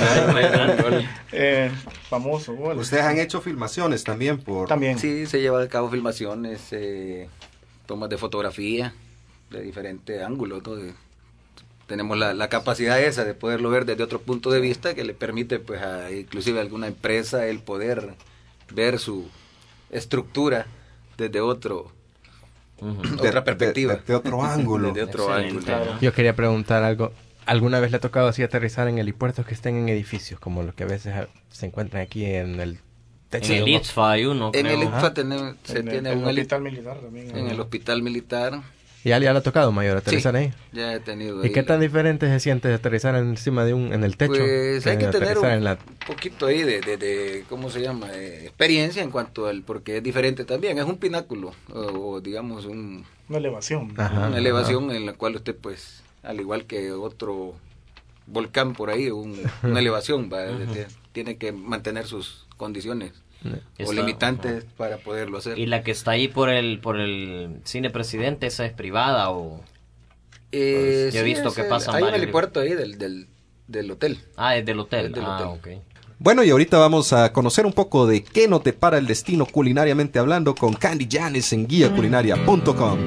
Eh, famoso gol. Ustedes han hecho filmaciones también por... También. Sí, se lleva a cabo filmaciones, eh, tomas de fotografía de diferentes ángulos, ¿no? De- tenemos la, la capacidad esa de poderlo ver desde otro punto de vista que le permite, pues, a inclusive a alguna empresa el poder ver su estructura desde otro Ujú. de- otra perspectiva. de, de- de otro ángulo. desde otro Excelente. ángulo. Claro. Yo quería preguntar algo. ¿Alguna vez le ha tocado así aterrizar en helipuertos que estén en edificios, como los que a veces ah, se encuentran aquí en el techo? En el de un- I T F A hay uno, En el creo. I T F A tenemos- se En el- tiene en un el heli- hospital militar también. en el hospital militar. ¿Ya, ya le ha tocado, mayor, aterrizar Sí, ahí? ya he tenido ¿Y ahí qué tan la- diferente se siente aterrizar encima de un, en el techo? Pues hay que tener aterrizar un en la... poquito ahí de, de, de, ¿cómo se llama? Eh, experiencia en cuanto al, porque es diferente también, es un pináculo, o, o digamos un, Una elevación. Ajá, una elevación en la cual usted pues, al igual que otro volcán por ahí, un- una elevación, va, de- tiene que mantener sus condiciones o Está- limitantes para poderlo hacer. Y la que está ahí por el por el cine Presidente, ¿esa es privada o...? Eh, Pues, yo he sí, visto es que el- pasan hay un varios. helipuerto ahí del, del, del hotel. Ah, es del hotel. Es del ah, hotel. ok. Bueno, y ahorita vamos a conocer un poco de qué nos depara el destino culinariamente hablando con Candy Janes en guía culinaria punto com.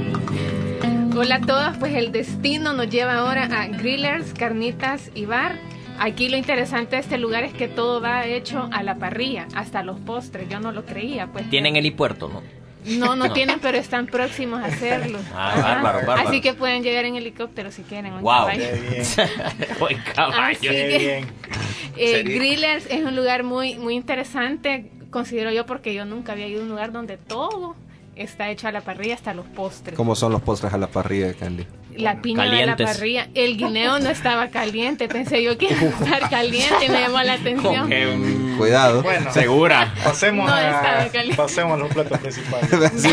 Hola a todos, pues el destino nos lleva ahora a Grillers, Carnitas y Bar. Aquí lo interesante de este lugar es que todo va hecho a la parrilla, hasta los postres. Yo no lo creía, pues. Tienen helipuerto, ¿no? No, no tienen, pero están próximos a hacerlo. Ah, Ajá. bárbaro, bárbaro. Así que pueden llegar en helicóptero si quieren. o en Wow. caballo. Qué bien. O en caballo. Así Qué que, bien. eh, Sería- Grillers es un lugar muy, muy interesante, considero yo, porque yo nunca había ido a un lugar donde todo está hecho a la parrilla, hasta los postres. ¿Cómo son los postres a la parrilla, Candy? La piña de Calientes. la parrilla. El guineo no estaba caliente. Pensé yo que iba a estar caliente y me llamó la atención. Ok. Cuidado. Bueno, Segura. pasemos, No estaba a, caliente. pasemos a los platos principales.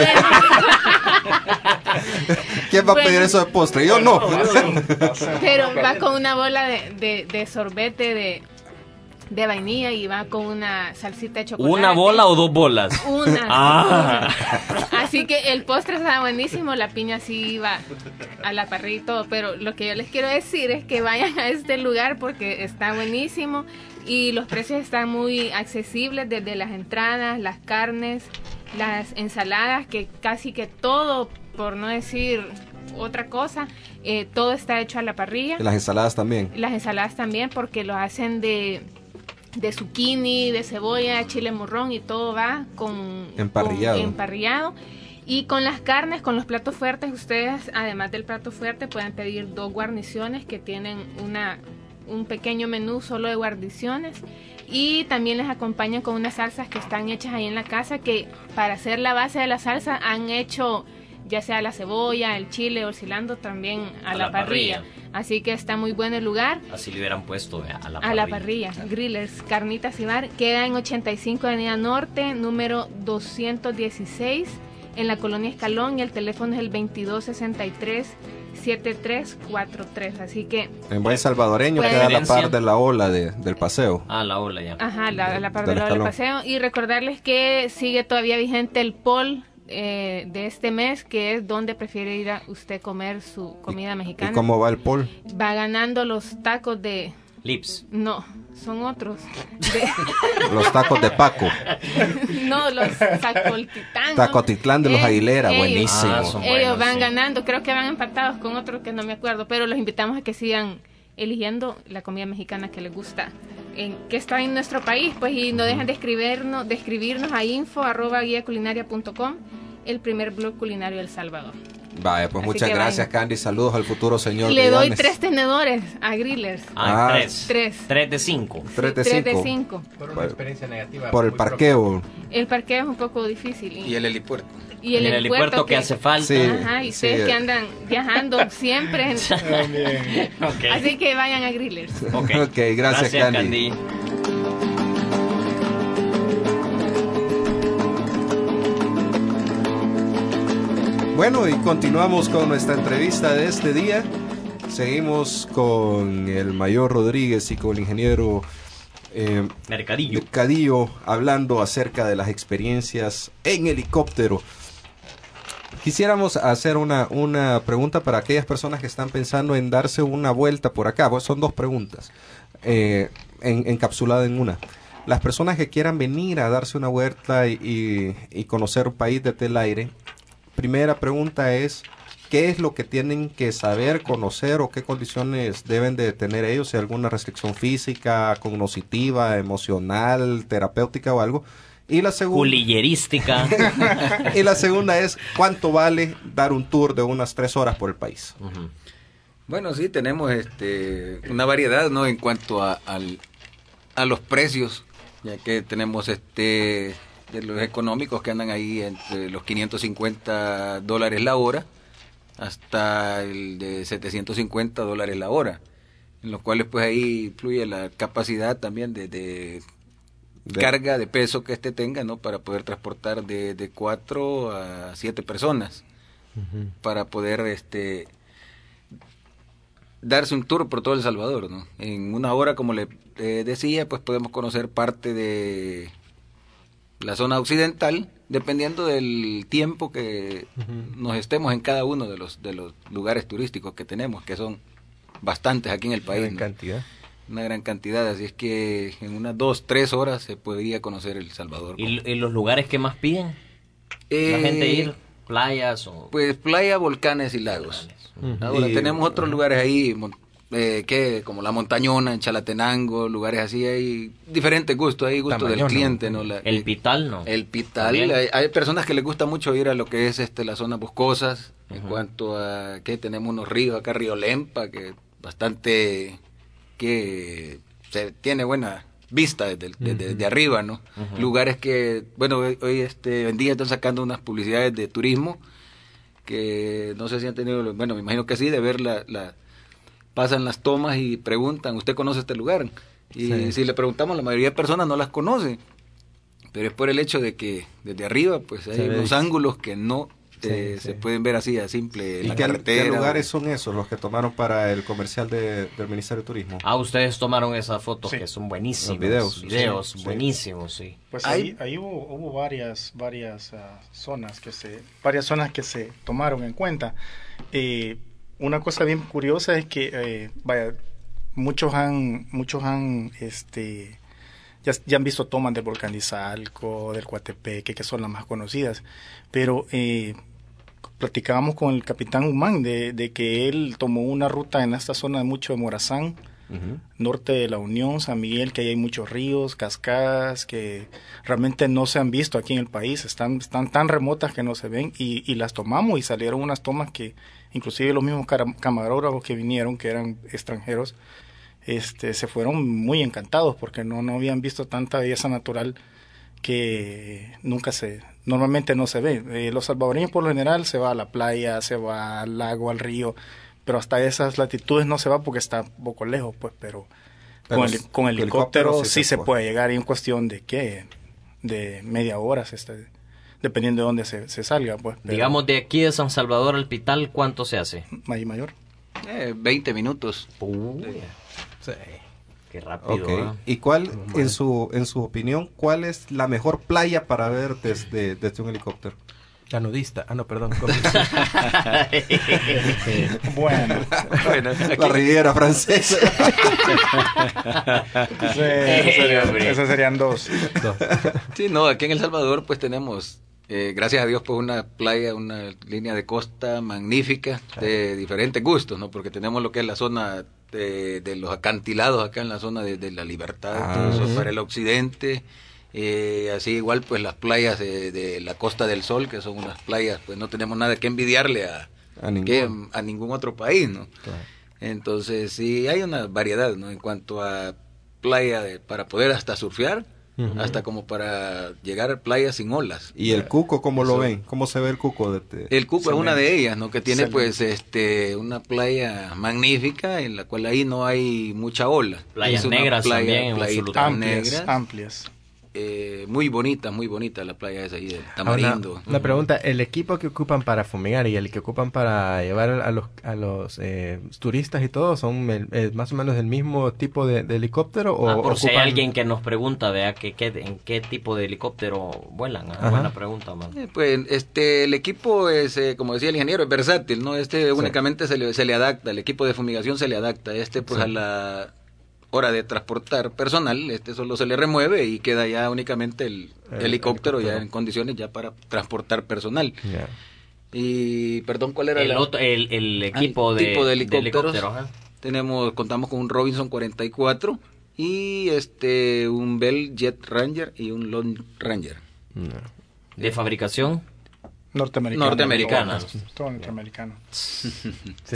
¿Quién va a Bueno. pedir eso de postre? Yo no. Pasemos, pasemos. Pero va con una bola de, de, de sorbete de, de vainilla y va con una salsita de chocolate. ¿Una bola o dos bolas? Una. Ah. Así que el postre está buenísimo, la piña sí va a la parrilla y todo, pero lo que yo les quiero decir es que vayan a este lugar porque está buenísimo y los precios están muy accesibles, desde las entradas, las carnes, las ensaladas, que casi que todo, por no decir otra cosa, eh, todo está hecho a la parrilla. Y las ensaladas también. Las ensaladas también porque lo hacen de, de zucchini, de cebolla, chile morrón y todo va con Emparrillado. con emparrillado. Y con las carnes, con los platos fuertes, ustedes además del plato fuerte pueden pedir dos guarniciones que tienen una un pequeño menú solo de guarniciones y también les acompañan con unas salsas que están hechas ahí en la casa, que para hacer la base de la salsa han hecho ya sea la cebolla, el chile o el cilantro también a, A la, la parrilla. parrilla. Así que está muy bueno el lugar. Así le hubieran puesto vea, a la A parrilla. la parrilla, Grillers, Carnitas y Bar, queda en ochenta y cinco Avenida Norte, número doscientos dieciséis, en la colonia Escalón, y el teléfono es el veintidós sesenta y tres, setenta y tres cuarenta y tres. Así que, En buen salvadoreño Pues- queda a la Evidencia. par de la ola de- del paseo. Ah, la ola ya. ajá, la, la parte Del del Escalón. paseo. Y recordarles que sigue todavía vigente el poll eh, de este mes, que es donde prefiere ir a usted comer su comida mexicana. ¿Y cómo va el pol? Va ganando los tacos de... Lips. No, son otros. De- Los tacos de Paco. No, los Zacoltitán. Tacotitlán de los Eh, Aguilera, ellos- buenísimo. Ah, son Ellos buenos, van sí. ganando, creo que van empatados con otros que no me acuerdo, pero los invitamos a que sigan eligiendo la comida mexicana que les gusta, en, que está en nuestro país, pues, y no dejen de escribirnos, de escribirnos a info arroba guía culinaria punto com, el primer blog culinario de El Salvador. Vaya, pues Así muchas que gracias, vayan. Candy. Saludos al futuro señor. Le doy Villanes. tres tenedores a Grillers. Ah, Ah, tres. tres. Tres de cinco. Tres de Tres de cinco. cinco. Por una Por- experiencia negativa. Por el muy parqueo. El parqueo es un poco difícil. Y el helipuerto. y el helipuerto que, hace falta. Sí. Ajá, y ustedes sí. que andan viajando siempre. También. Ok. Así que vayan a Grillers. Ok, Ok, gracias, Candy. Bueno, y continuamos con nuestra entrevista de este día. Seguimos con el mayor Rodríguez y con el ingeniero eh, Mercadillo. Mercadillo hablando acerca de las experiencias en helicóptero. Quisiéramos hacer una, una pregunta para aquellas personas que están pensando en darse una vuelta por acá. Pues son dos preguntas eh, en, encapsuladas en una. Las personas que quieran venir a darse una vuelta y, y, y conocer un país desde el aire, primera pregunta es, ¿qué es lo que tienen que saber, conocer o qué condiciones deben de tener ellos? Si hay alguna restricción física, cognitiva, emocional, terapéutica o algo. Y la segunda... Culillerística. Y la segunda es, ¿cuánto vale dar un tour de unas tres horas por el país? Uh-huh. Bueno, sí, tenemos este una variedad, ¿no? En cuanto a, al, a los precios, ya que tenemos este de los económicos que andan ahí entre los quinientos cincuenta dólares la hora hasta el de setecientos cincuenta dólares la hora, en los cuales pues ahí influye la capacidad también de, de, de carga de peso que este tenga, ¿no? Para poder transportar de, de cuatro a siete personas, uh-huh. Para poder este darse un tour por todo El Salvador, ¿no? En una hora, como le eh, decía, pues podemos conocer parte de la zona occidental, dependiendo del tiempo que uh-huh. nos estemos en cada uno de los de los lugares turísticos que tenemos, que son bastantes aquí en el país. Una gran ¿no? cantidad. Una gran cantidad, así es que en unas dos, tres horas se podría conocer El Salvador. ¿Y, y los lugares que más piden? Eh, ¿La gente ir? ¿Playas? O... Pues playa, volcanes y lagos. Uh-huh. Ahora y, tenemos otros uh-huh. lugares ahí, eh, que como La Montañona, en Chalatenango, lugares así, hay diferentes gustos, hay gusto del cliente, ¿no? La, el Pital, ¿no? El Pital, hay, hay personas que les gusta mucho ir a lo que es este las zonas boscosas, uh-huh. En cuanto a que tenemos unos ríos, acá Río Lempa, que bastante, que se tiene buena vista desde, desde, uh-huh. desde arriba, ¿no? Uh-huh. Lugares que, bueno, hoy, hoy este, en día están sacando unas publicidades de turismo, que no sé si han tenido, bueno, me imagino que sí, de ver la... la pasan las tomas y preguntan, ¿usted conoce este lugar? Y sí. Si le preguntamos, la mayoría de personas no las conoce, pero es por el hecho de que desde arriba pues hay unos ángulos que no eh, sí, se sí. pueden ver así a simple en la qué, carretera. ¿Qué lugares son esos los que tomaron para el comercial de, del Ministerio de Turismo? Ah, ustedes tomaron esas fotos sí. que son buenísimos. Los videos. Videos sí, buenísimos, sí. Pues ahí, ahí hubo, hubo varias varias uh, zonas que se varias zonas que se tomaron en cuenta. Eh, Una cosa bien curiosa es que, eh, vaya, muchos han, muchos han, este, ya, ya han visto tomas del volcán de Izalco, del Coatepeque, que son las más conocidas, pero eh, platicábamos con el capitán Humán de, de que él tomó una ruta en esta zona mucho de Morazán, uh-huh. norte de La Unión, San Miguel, que ahí hay muchos ríos, cascadas, que realmente no se han visto aquí en el país, están, están tan remotas que no se ven, y, y las tomamos y salieron unas tomas que inclusive los mismos camarógrafos que vinieron, que eran extranjeros, este, se fueron muy encantados porque no, no habían visto tanta belleza natural que nunca se, normalmente no se ve. Eh, los salvadoreños por lo general se va a la playa, se va al lago, al río, pero hasta esas latitudes no se va porque está un poco lejos, pues, pero, pero con el, con el helicóptero, helicóptero sí, sí se, se puede. puede llegar, y en cuestión de qué, de media hora se está... dependiendo de dónde se, se salga, pues. Pero digamos, de aquí de San Salvador al Pital, ¿cuánto se hace? Mayor. mayor. Eh, veinte minutos. Uh, sí. Qué rápido. Okay. ¿eh? ¿Y cuál, en su en su opinión, cuál es la mejor playa para ver desde, desde un helicóptero? La nudista. Ah, no, perdón. Bueno. bueno aquí... La Riviera Francesa. sí, eso serían, esas serían dos. dos. Sí, no, aquí en El Salvador pues tenemos, eh, gracias a Dios, pues una playa, una línea de costa magnífica, de diferentes gustos, ¿no? Porque tenemos lo que es la zona de, de los acantilados acá en la zona de, de la Libertad, ah, todo eso, uh-huh. para el occidente. Eh, así igual pues las playas de, de la Costa del Sol, que son unas playas, pues no tenemos nada que envidiarle a, a, ningún. Que, a ningún otro país, ¿no? Claro. Entonces sí hay una variedad, ¿no? En cuanto a playa de, para poder hasta surfear, uh-huh. hasta como para llegar a playas sin olas. ¿Y el Cuco cómo Eso. lo ven? ¿Cómo se ve el Cuco? De, de... El Cuco es una de ellas, ¿no? Que tiene Excelente. pues este una playa magnífica en la cual ahí no hay mucha ola. Playas es una negras playa, también, playitas amplias, negras. amplias. eh, muy bonita, muy bonita la playa esa ahí del Tamarindo. Una, una pregunta, ¿el equipo que ocupan para fumigar y el que ocupan para llevar a los, a los eh, turistas y todo son el, eh, más o menos del mismo tipo de, de helicóptero? O ah, por ocupan... si hay alguien que nos pregunta, vea, que, que, en qué tipo de helicóptero vuelan. Ah, buena pregunta, man. Eh, pues este, el equipo es, eh, como decía el ingeniero, es versátil, ¿no? Este sí. únicamente se le, se le adapta, el equipo de fumigación se le adapta. Este, pues sí. a la hora de transportar personal, este solo se le remueve y queda ya únicamente el, el helicóptero, helicóptero ya en condiciones ya para transportar personal. Yeah. Y perdón, ¿cuál era el la... otro, el, el equipo el de, tipo de helicópteros? De helicóptero, tenemos, contamos con un Robinson cuarenta y cuatro y este un Bell Jet Ranger y un Lone Ranger. No. ¿De fabricación? Norteamericana. Norteamericana. Todo norteamericano. Sí, sí,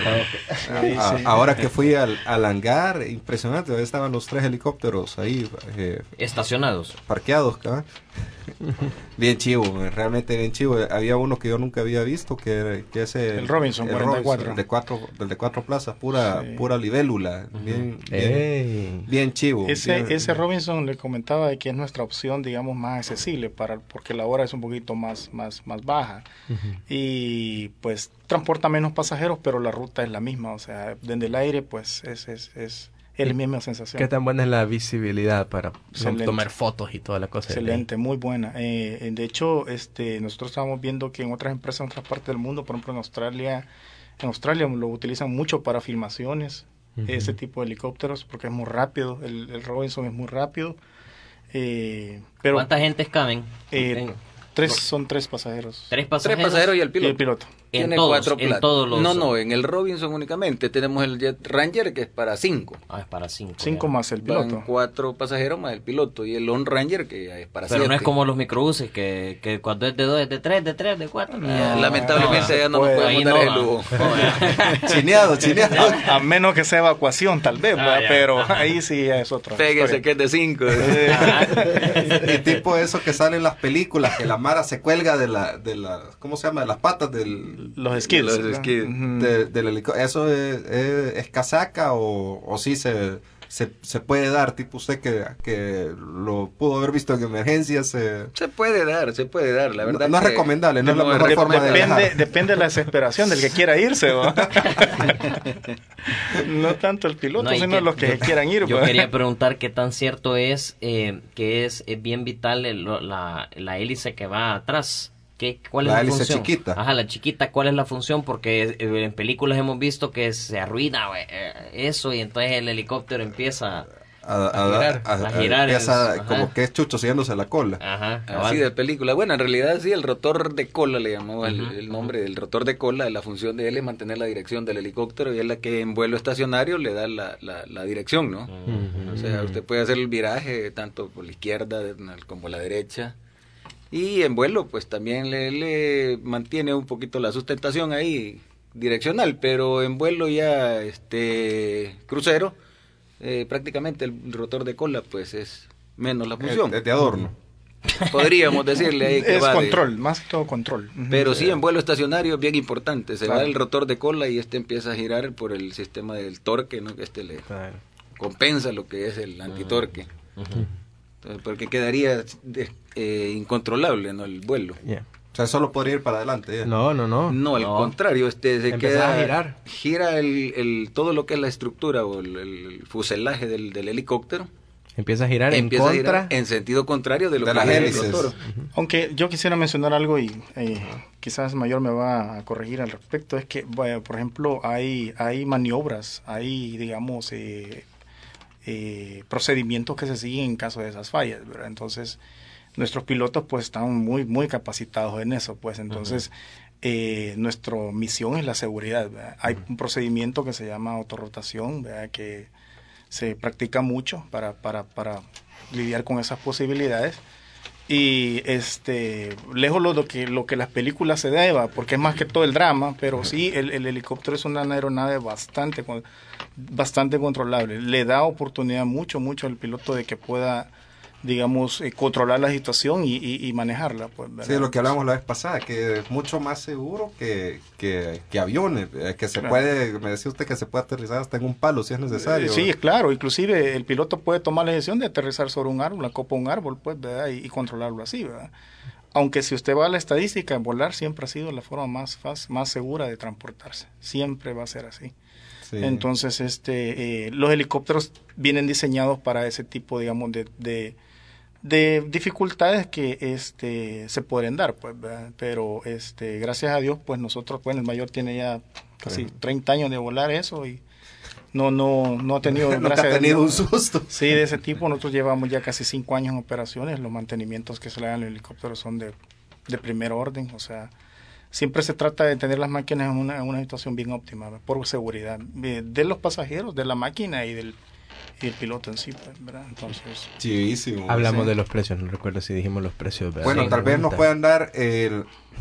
a, ahora que fui al, al hangar, impresionante, ahí estaban los tres helicópteros ahí. Eh, Estacionados. Parqueados, ¿verdad? Bien chivo, realmente bien chivo. Había uno que yo nunca había visto, que, que es el, el Robinson el cuarenta y cuatro. Robinson, el de cuatro, el de cuatro plazas, pura, sí. pura libélula. Uh-huh. Bien, bien, bien chivo. Ese, bien, ese Robinson le comentaba de que es nuestra opción, digamos, más accesible, para porque la hora es un poquito más, más, más baja. Uh-huh. Y pues transporta menos pasajeros, pero la ruta es la misma. O sea, desde el aire, pues es... es, es es la misma sensación. ¿Qué tan buena es la visibilidad para Excelente. tomar fotos y toda la cosa? Excelente, muy buena. Eh, de hecho, este, nosotros estábamos viendo que en otras empresas en otras partes del mundo, por ejemplo en Australia, en Australia lo utilizan mucho para filmaciones, uh-huh. ese tipo de helicópteros, porque es muy rápido, el, el Robinson es muy rápido. Eh, pero, ¿Cuánta gente caben? Eh, tres, son tres pasajeros. ¿Tres pasajeros? Tres pasajeros y el piloto. Y el piloto. En Tiene todos, cuatro en todos los... No, no, en el Robinson únicamente. Tenemos el Jet Ranger que es para cinco. Ah, es para cinco. Cinco ya. Más el piloto. Van cuatro pasajeros más el piloto. Y el Lone Ranger que es para Pero siete. no es como los microbuses que, que cuando es de dos, es de tres, de tres, de cuatro. No, no, lamentablemente no, ya no pues, nos podemos dar no, el lujo. Chineado, chineado. A, a menos que sea evacuación, tal vez, ah, ya, pero ajá. Ahí sí es otra Péguese que es de cinco. Y tipo eso que sale en las películas, que la Mara se cuelga de la, de la ¿cómo se llama? De las patas del... Los skills. Los skills. Uh-huh. de, del helicóptero. ¿Eso es, es, es casaca o, o sí se, se, se puede dar? Tipo usted que, que lo pudo haber visto en emergencias. Se, se puede dar, se puede dar. La verdad no, no que es recomendable, no es la mejor de, forma depende, de viajar. Depende de la desesperación del que quiera irse. No tanto el piloto, no, sino que, los que yo, quieran ir. Yo quería preguntar qué tan cierto es eh, que es, es bien vital el, la, la hélice que va atrás. ¿Qué, ¿Cuál es la, la hélice función? chiquita. Ajá, la chiquita, ¿cuál es la función? Porque en películas hemos visto que se arruina wey, eso y entonces el helicóptero empieza a, a, a girar. A, a, a girar empieza, el, como que es chucho siguiéndose la cola. Ajá, así de película. Bueno, en realidad sí, el rotor de cola le llamó el, el nombre del rotor de cola. La función de él es mantener la dirección del helicóptero y es la que en vuelo estacionario le da la, la, la dirección, ¿no? Uh-huh. O sea, usted puede hacer el viraje tanto por la izquierda como la derecha. Y en vuelo, pues también le, le mantiene un poquito la sustentación ahí direccional, pero en vuelo ya este crucero, eh, prácticamente el rotor de cola, pues es menos la función. Es de adorno. Podríamos decirle ahí que es va control, de, más que todo control. Pero sí, en vuelo estacionario es bien importante. Se claro. va el rotor de cola y este empieza a girar por el sistema del torque, ¿no? Que este le claro. compensa lo que es el antitorque. Uh-huh. Porque quedaría de, eh, incontrolable, ¿no? El vuelo. Yeah. O sea, solo podría ir para adelante. Yeah. No, no, no. No, al no. contrario, este se Empezás queda a girar. Gira el, el todo lo que es la estructura o el, el fuselaje del, del helicóptero. Empieza a girar Empieza en contra a girar en sentido contrario de lo de que las es hélices. el rotor. Uh-huh. Aunque yo quisiera mencionar algo y eh, quizás Mayor me va a corregir al respecto, es que, bueno, por ejemplo, hay hay maniobras, hay, digamos, eh, Eh, procedimientos que se siguen en caso de esas fallas, ¿verdad? Entonces nuestros pilotos pues están muy muy capacitados en eso, pues entonces uh-huh. eh, nuestra misión es la seguridad, ¿verdad? Hay uh-huh. un procedimiento que se llama autorrotación, ¿verdad? Que se practica mucho para para para lidiar con esas posibilidades y este lejos lo que lo que las películas se deba, porque es más que todo el drama, pero sí el, el helicóptero es una aeronave bastante bastante controlable, le da oportunidad mucho mucho al piloto de que pueda digamos, eh, controlar la situación y, y, y manejarla. Pues, sí, lo que hablamos la vez pasada, que es mucho más seguro que, que, que aviones, eh, que se claro. puede, me decía usted que se puede aterrizar hasta en un palo si es necesario. Eh, sí, ¿verdad? Claro, inclusive el piloto puede tomar la decisión de aterrizar sobre un árbol, la copa de un árbol, pues, ¿verdad? Y, y controlarlo así, ¿verdad? Aunque si usted va a la estadística, volar siempre ha sido la forma más fácil, más segura de transportarse, siempre va a ser así. Sí. Entonces, este, eh, los helicópteros vienen diseñados para ese tipo, digamos, de, de de dificultades que este se pueden dar, pues, ¿verdad? Pero este gracias a Dios, pues nosotros, pues el mayor tiene ya casi sí. treinta años de volar eso y no no no ha tenido no gracias ha tenido a Dios, un susto. Sí, de ese tipo. Nosotros llevamos ya casi cinco años en operaciones. Los mantenimientos que se le dan al helicóptero son de, de primer orden, o sea, siempre se trata de tener las máquinas en una, en una situación bien óptima, ¿verdad? Por seguridad de, de los pasajeros, de la máquina y del y el piloto en sí, ¿verdad? Entonces, chivísimo. Hablamos sí. de los precios, no recuerdo si dijimos los precios, ¿verdad? Bueno, sí, tal vez nos puedan dar el,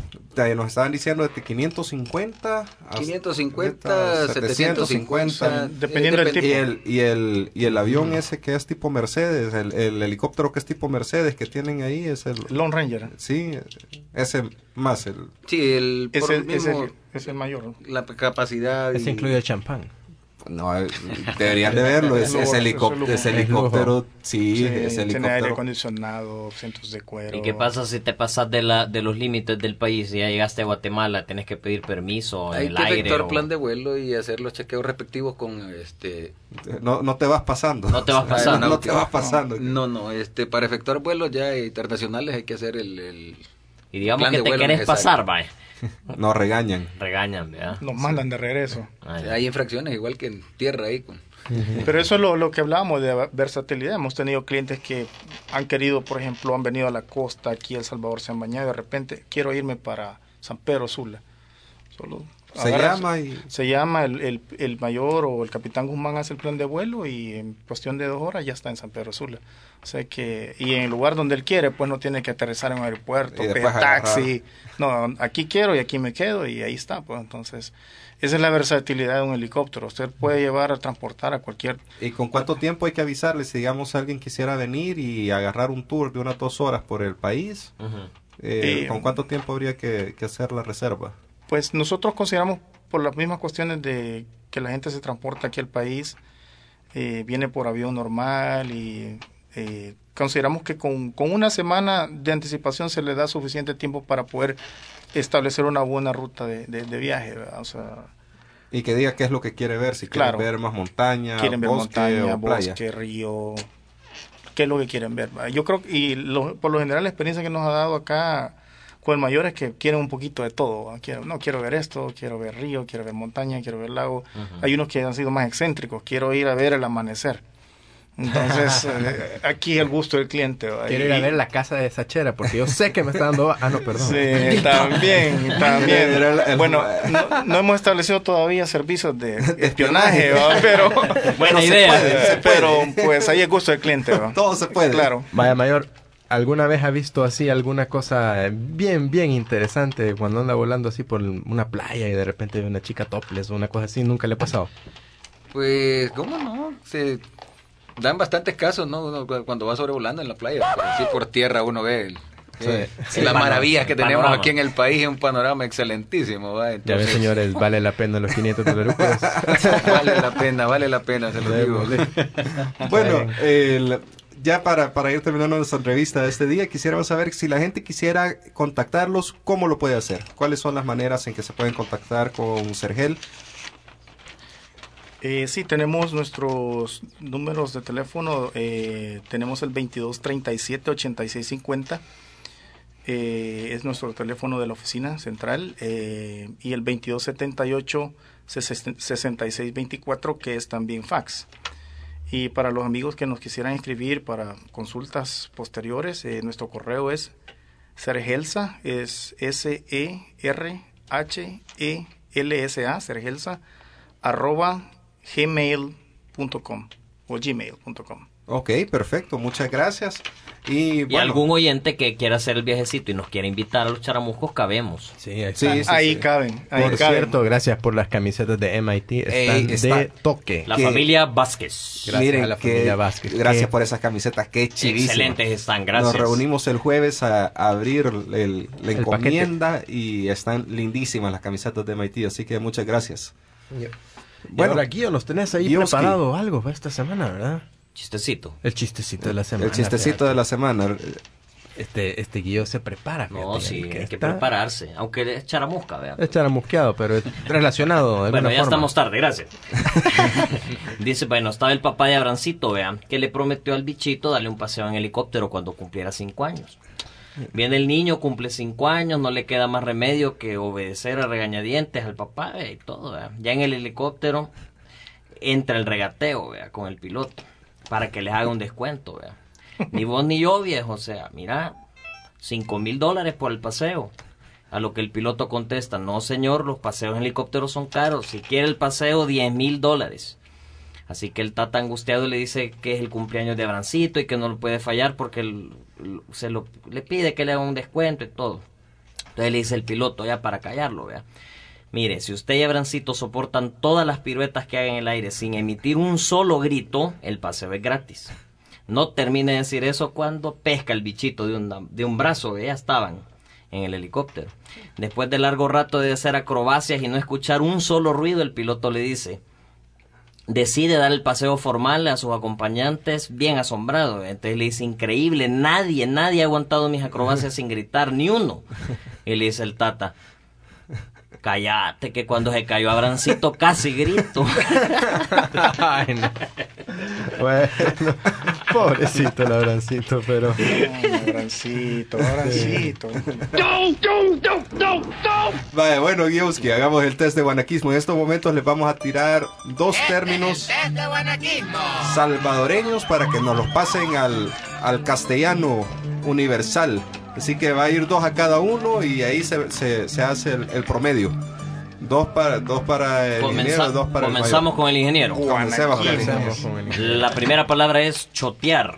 nos estaban diciendo de quinientos cincuenta quinientos cincuenta, setecientos cincuenta, dependiendo del tipo. Y el, y el, y el avión mm. ese que es tipo Mercedes, el, el helicóptero que es tipo Mercedes que tienen ahí es el Lone Ranger. Sí, ese más el. Sí, el es el, mismo, es el, es el mayor. La capacidad. Ese y... incluye el champán. No, deberían de verlo, es, es helicóptero, es helicóptero, sí, sí, es helicóptero. Tiene aire acondicionado, cientos de cuero. ¿Y qué pasa si te pasas de la de los límites del país y ya llegaste a Guatemala? ¿Tienes que pedir permiso en Hay el que aire? efectuar o... plan de vuelo y hacer los chequeos respectivos con este... No, no te vas pasando. No te vas pasando. No, no te vas pasando. No, no, este, para efectuar vuelos ya internacionales hay que hacer el... el y digamos que te querés necesario. pasar, vaya. No regañan. Regañan, ¿verdad? Nos mandan de regreso. O sea, hay infracciones igual que en tierra ahí. Con... Pero eso es lo, lo que hablábamos de versatilidad. Hemos tenido clientes que han querido, por ejemplo, han venido a la costa, aquí a El Salvador, se han bañado y de repente quiero irme para San Pedro Sula. Solo se llama y... Se llama, el, el, el mayor o el capitán Guzmán hace el plan de vuelo y en cuestión de dos horas ya está en San Pedro Sula. O sea que, y en el lugar donde él quiere, pues no tiene que aterrizar en un aeropuerto, pedir taxi. No, aquí quiero y aquí me quedo y ahí está. Pues entonces, esa es la versatilidad de un helicóptero. Usted puede llevar a transportar a cualquier... ¿Y con cuánto tiempo hay que avisarle si, digamos, alguien quisiera venir y agarrar un tour de unas dos horas por el país? Uh-huh. eh, eh, ¿Con cuánto tiempo habría que, que hacer la reserva? Pues nosotros consideramos, por las mismas cuestiones de que la gente se transporta aquí al país, eh, viene por avión normal y eh, consideramos que con, con una semana de anticipación se le da suficiente tiempo para poder establecer una buena ruta de, de, de viaje, ¿verdad? O sea, y que diga qué es lo que quiere ver, si claro, quieren ver más montaña, quieren ver bosque montaña, o playa. bosque, río, qué es lo que quieren ver, ¿verdad? Yo creo que, y lo, por lo general la experiencia que nos ha dado acá con el mayor es que quieren un poquito de todo. Quiero, no, quiero ver esto, quiero ver río, quiero ver montaña, quiero ver lago. Uh-huh. Hay unos que han sido más excéntricos. Quiero ir a ver el amanecer. Entonces, eh, aquí el gusto del cliente. ¿Va? Quiero ir a ver la casa de Sachera, porque yo sé que me está dando... Ah, no, perdón. Sí, también, también. Bueno, no, no hemos establecido todavía servicios de espionaje, ¿va? Pero... Buena pero idea. Se puede, se puede. Pero, pues, ahí el gusto del cliente, ¿va? Todo se puede. Claro. Vaya, mayor... ¿Alguna vez ha visto así alguna cosa bien, bien interesante cuando anda volando así por una playa y de repente ve una chica topless o una cosa así? ¿Nunca le ha pasado? Pues, ¿cómo no? Se dan bastantes casos, ¿no? Uno, cuando va sobrevolando en la playa, pero así por tierra uno ve el, sí, eh, sí, las maravillas que tenemos panorama. Aquí en el país, es un panorama excelentísimo. ¿Va? Entonces... Ya ven, señores, vale la pena los quinientos dólares. Vale la pena, vale la pena, se lo digo. Bueno, el... ya para, para ir terminando nuestra entrevista de este día, quisiéramos saber si la gente quisiera contactarlos, ¿cómo lo puede hacer? ¿Cuáles son las maneras en que se pueden contactar con Sergel? Eh, sí, tenemos nuestros números de teléfono. Eh, tenemos el veintidós treinta y siete ochenta y seis cincuenta. Eh, es nuestro teléfono de la oficina central. Eh, y el veintidós setenta y ocho sesenta y seis veinticuatro, que es también fax. Y para los amigos que nos quisieran inscribir para consultas posteriores, eh, nuestro correo es sergelsa, es S E R H E L S A, sergelsa, arroba gmail punto com. o gmail punto com. Ok, perfecto, muchas gracias. Y, Y bueno, algún oyente que quiera hacer el viajecito y nos quiera invitar a los charamuscos, cabemos. Sí, ahí Sí, está. sí, ahí sí. caben, ahí Por caben. cierto, gracias por las camisetas de M I T. Están Ey, está- de toque. La Que- familia Vázquez. Gracias miren a la que- familia Vázquez. gracias Qué- por esas camisetas, qué chivísimas. Excelentes están, gracias. Nos reunimos el jueves a, a abrir el- la El encomienda y están lindísimas las camisetas de M I T, así que muchas gracias. Bueno, Bueno, ahora, Guillo, nos tenés ahí Guioski. preparado algo para esta semana, ¿verdad? Chistecito. El chistecito de la semana. el chistecito de la semana. Este, este Guillo se prepara. No, fíjate, sí, que hay que está- prepararse. Aunque es charamusca, vea. Es charamusqueado, pero es relacionado de Bueno, alguna ya forma. estamos tarde, gracias. Dice, bueno, estaba el papá de Abrancito, vean, que le prometió al bichito darle un paseo en helicóptero cuando cumpliera cinco años. Viene el niño, cumple cinco años, no le queda más remedio que obedecer a regañadientes al papá, vea, y todo, vea. Ya en el helicóptero entra el regateo, vea, con el piloto, para que les haga un descuento, vea. Ni vos ni yo, viejo, o sea, mira, cinco mil dólares por el paseo. A lo que el piloto contesta, no señor, los paseos en helicóptero son caros, si quiere el paseo, diez mil dólares. Así que él está tan angustiado y le dice que es el cumpleaños de Abrancito y que no lo puede fallar porque él, se lo, le pide que le haga un descuento y todo. Entonces le dice el piloto, ya para callarlo, vea. Mire, si usted y Abrancito soportan todas las piruetas que hagan en el aire sin emitir un solo grito, el paseo es gratis. No termine de decir eso cuando pesca el bichito de un, de un brazo, ya estaban en el helicóptero. Después de largo rato de hacer acrobacias y no escuchar un solo ruido, el piloto le dice, decide dar el paseo formal a sus acompañantes bien asombrado. Entonces le dice, increíble, nadie, nadie ha aguantado mis acrobacias sin gritar, ni uno. Y le dice el Tata, cállate, que cuando se cayó Abrancito casi grito. Ay, no. Bueno, pobrecito el Abrancito, pero... Ah, Abrancito, Abrancito. Vaya, bueno, Guiowski, hagamos el test de guanaquismo. En estos momentos les vamos a tirar dos términos salvadoreños para que nos los pasen al, al castellano universal. Así que va a ir dos a cada uno y ahí se, se, se hace el, el promedio. Dos para, dos para el Comenza- ingeniero, dos para comenzamos el con el ingeniero. mayor. Comencemos con el Comencemos ingeniero. con el- La primera palabra es chotear.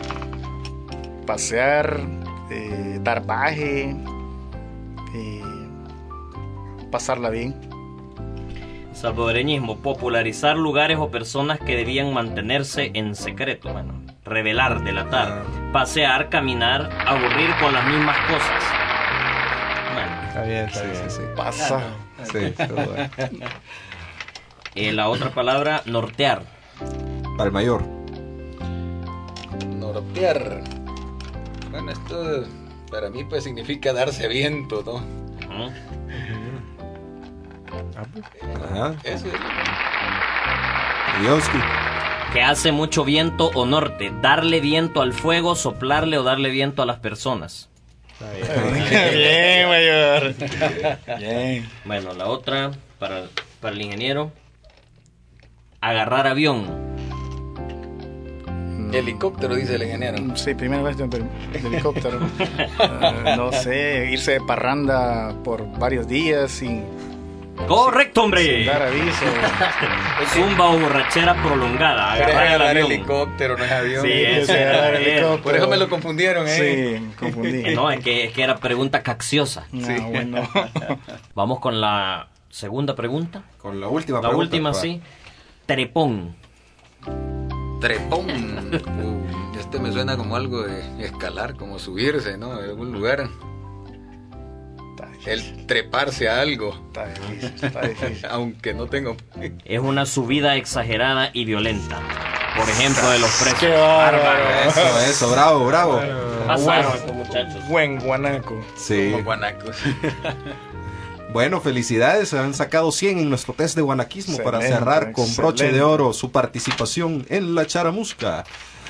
Pasear, eh, dar baje, eh, pasarla bien. Salvadoreñismo, popularizar lugares o personas que debían mantenerse en secreto. Bueno, revelar, delatar. Pasear, caminar, aburrir con las mismas cosas. Bueno, Está bien, está Sí, bien. sí, sí. Pasa. Sí, todo bueno. eh, la otra palabra, nortear. Para el mayor. Nortear. Bueno, esto para mí pues significa darse viento, ¿no? Ujú. Ajá. Eso es. Guiowski. Que hace mucho viento o norte. Darle viento al fuego, soplarle o darle viento a las personas. Bien, mayor. Bien. Bueno, la otra, para, para el ingeniero, agarrar avión. Helicóptero, dice el ingeniero. Sí, primera vez de, de helicóptero. Ah, no sé, irse de parranda por varios días sin, ¡Correcto, hombre! sin dar aviso. Zumba o borrachera prolongada. Pero es Agarrar el agarrar avión. helicóptero, no es avión. Sí, Sí, ese agarrar era- el era- helicóptero. Por eso me lo confundieron, ¿eh? Sí, me confundí. No, es que, es que era pregunta cacciosa. Ah, bueno. Vamos con la segunda pregunta. Con la última La pregunta, última, pa. sí. Trepón. Trepón. Uh, este me suena como algo de escalar, como subirse, ¿no? En algún lugar. Está difícil, El treparse a algo. está difícil, está difícil. Aunque no tengo. Es una subida exagerada y violenta. Por ejemplo, de los ¡Qué precios. bárbaro! Eso, eso, bravo, bravo. Pasaron estos muchachos. Buen guanaco. Sí. Como guanacos. Bueno, felicidades, se han sacado cien en nuestro test de guanaquismo para Excelente, cerrar con broche de excelente. oro su participación en la charamusca.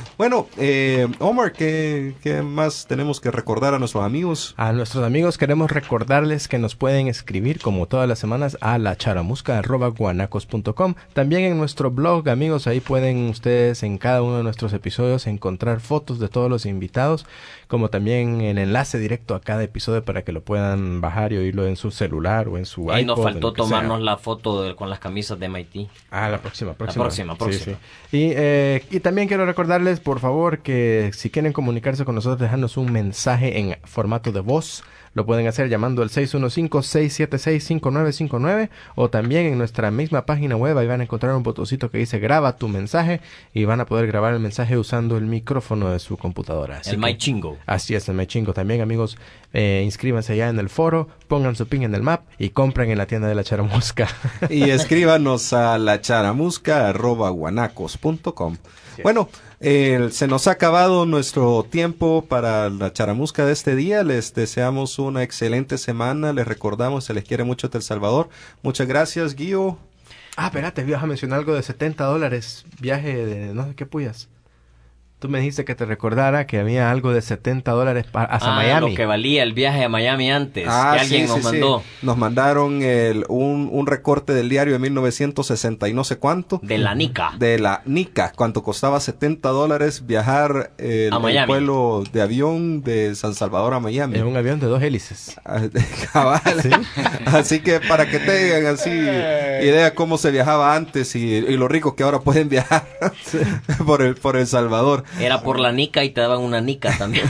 Bueno, eh, Omar, ¿qué, ¿qué más tenemos que recordar a nuestros amigos? A nuestros amigos queremos recordarles que nos pueden escribir como todas las semanas a la charamusca arroba guanacos punto com. También en nuestro blog, amigos, ahí pueden ustedes en cada uno de nuestros episodios encontrar fotos de todos los invitados, como también el enlace directo a cada episodio para que lo puedan bajar y oírlo en su celular o en su iPod. Y nos faltó tomarnos sea. la foto de, con las camisas de M I T. Ah, la próxima, próxima. La próxima, próxima. Sí, sí. Y, eh, y también quiero recordarles, por favor, que si quieren comunicarse con nosotros, dejarnos un mensaje en formato de voz. Lo pueden hacer llamando al seis uno cinco, seis siete seis, cinco nueve cinco nueve o también en nuestra misma página web. Ahí van a encontrar un botoncito que dice graba tu mensaje y van a poder grabar el mensaje usando el micrófono de su computadora. Así el que, MyChingo. Así es, el MyChingo. También, amigos, eh, inscríbanse ya en el foro, pongan su pin en el map y compren en la tienda de la Charamusca. Y escríbanos a la charamusca arroba guanacos punto com. Bueno, eh, se nos ha acabado nuestro tiempo para la charamusca de este día. Les deseamos una excelente semana. Les recordamos, se les quiere mucho de El Salvador. Muchas gracias, Guío. Ah, espérate, ibas a mencionar algo de setenta dólares, viaje de no sé qué puyas. Tú me dijiste que te recordara que había algo de setenta dólares pa- hasta ah, Miami. Lo que valía el viaje a Miami antes. Ah, que alguien sí, nos sí, mandó. sí. Nos mandaron el, un, un recorte del diario de mil novecientos sesenta y no sé cuánto. De la Nica. De la Nica, cuánto costaba setenta dólares viajar eh, el, A Miami. el vuelo de avión de San Salvador a Miami. En un avión de dos hélices. Cabal. ¿Sí? Así que para que tengan así idea cómo se viajaba antes y, y lo rico que ahora pueden viajar sí. por el por El Salvador. Era por la Nica y te daban una Nica también.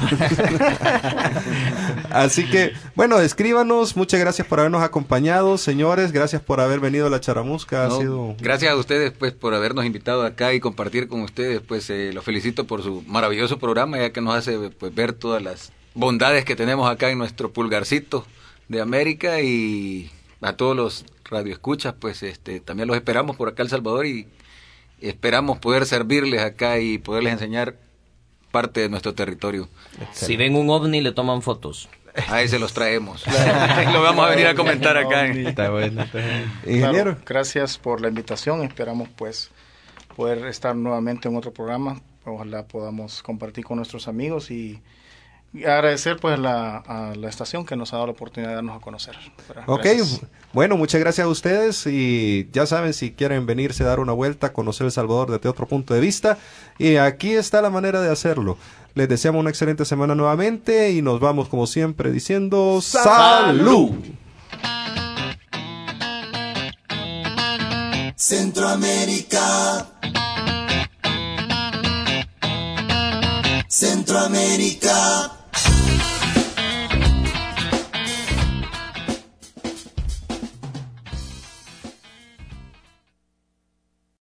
Así que, bueno, escríbanos. Muchas gracias por habernos acompañado, señores. Gracias por haber venido a la Charamusca. No, ha sido... Gracias a ustedes, pues, por habernos invitado acá y compartir con ustedes. Pues, eh, los felicito por su maravilloso programa, ya que nos hace pues ver todas las bondades que tenemos acá en nuestro pulgarcito de América, y a todos los radioescuchas, pues, este, también los esperamos por acá en El Salvador y esperamos poder servirles acá y poderles enseñar parte de nuestro territorio. Excelente. Si ven un ovni, le toman fotos. Ahí se los traemos. Lo vamos a venir a comentar acá. Está bueno, está bueno. Ingeniero. Claro, gracias por la invitación. Esperamos pues poder estar nuevamente en otro programa. Ojalá podamos compartir con nuestros amigos y, y agradecer pues la, a la estación que nos ha dado la oportunidad de darnos a conocer. Ok, Gracias. bueno, muchas gracias a ustedes y ya saben, si quieren venirse a dar una vuelta, conocer El Salvador desde otro punto de vista, y aquí está la manera de hacerlo. Les deseamos una excelente semana nuevamente y nos vamos como siempre diciendo ¡Salud! Centroamérica. Centroamérica.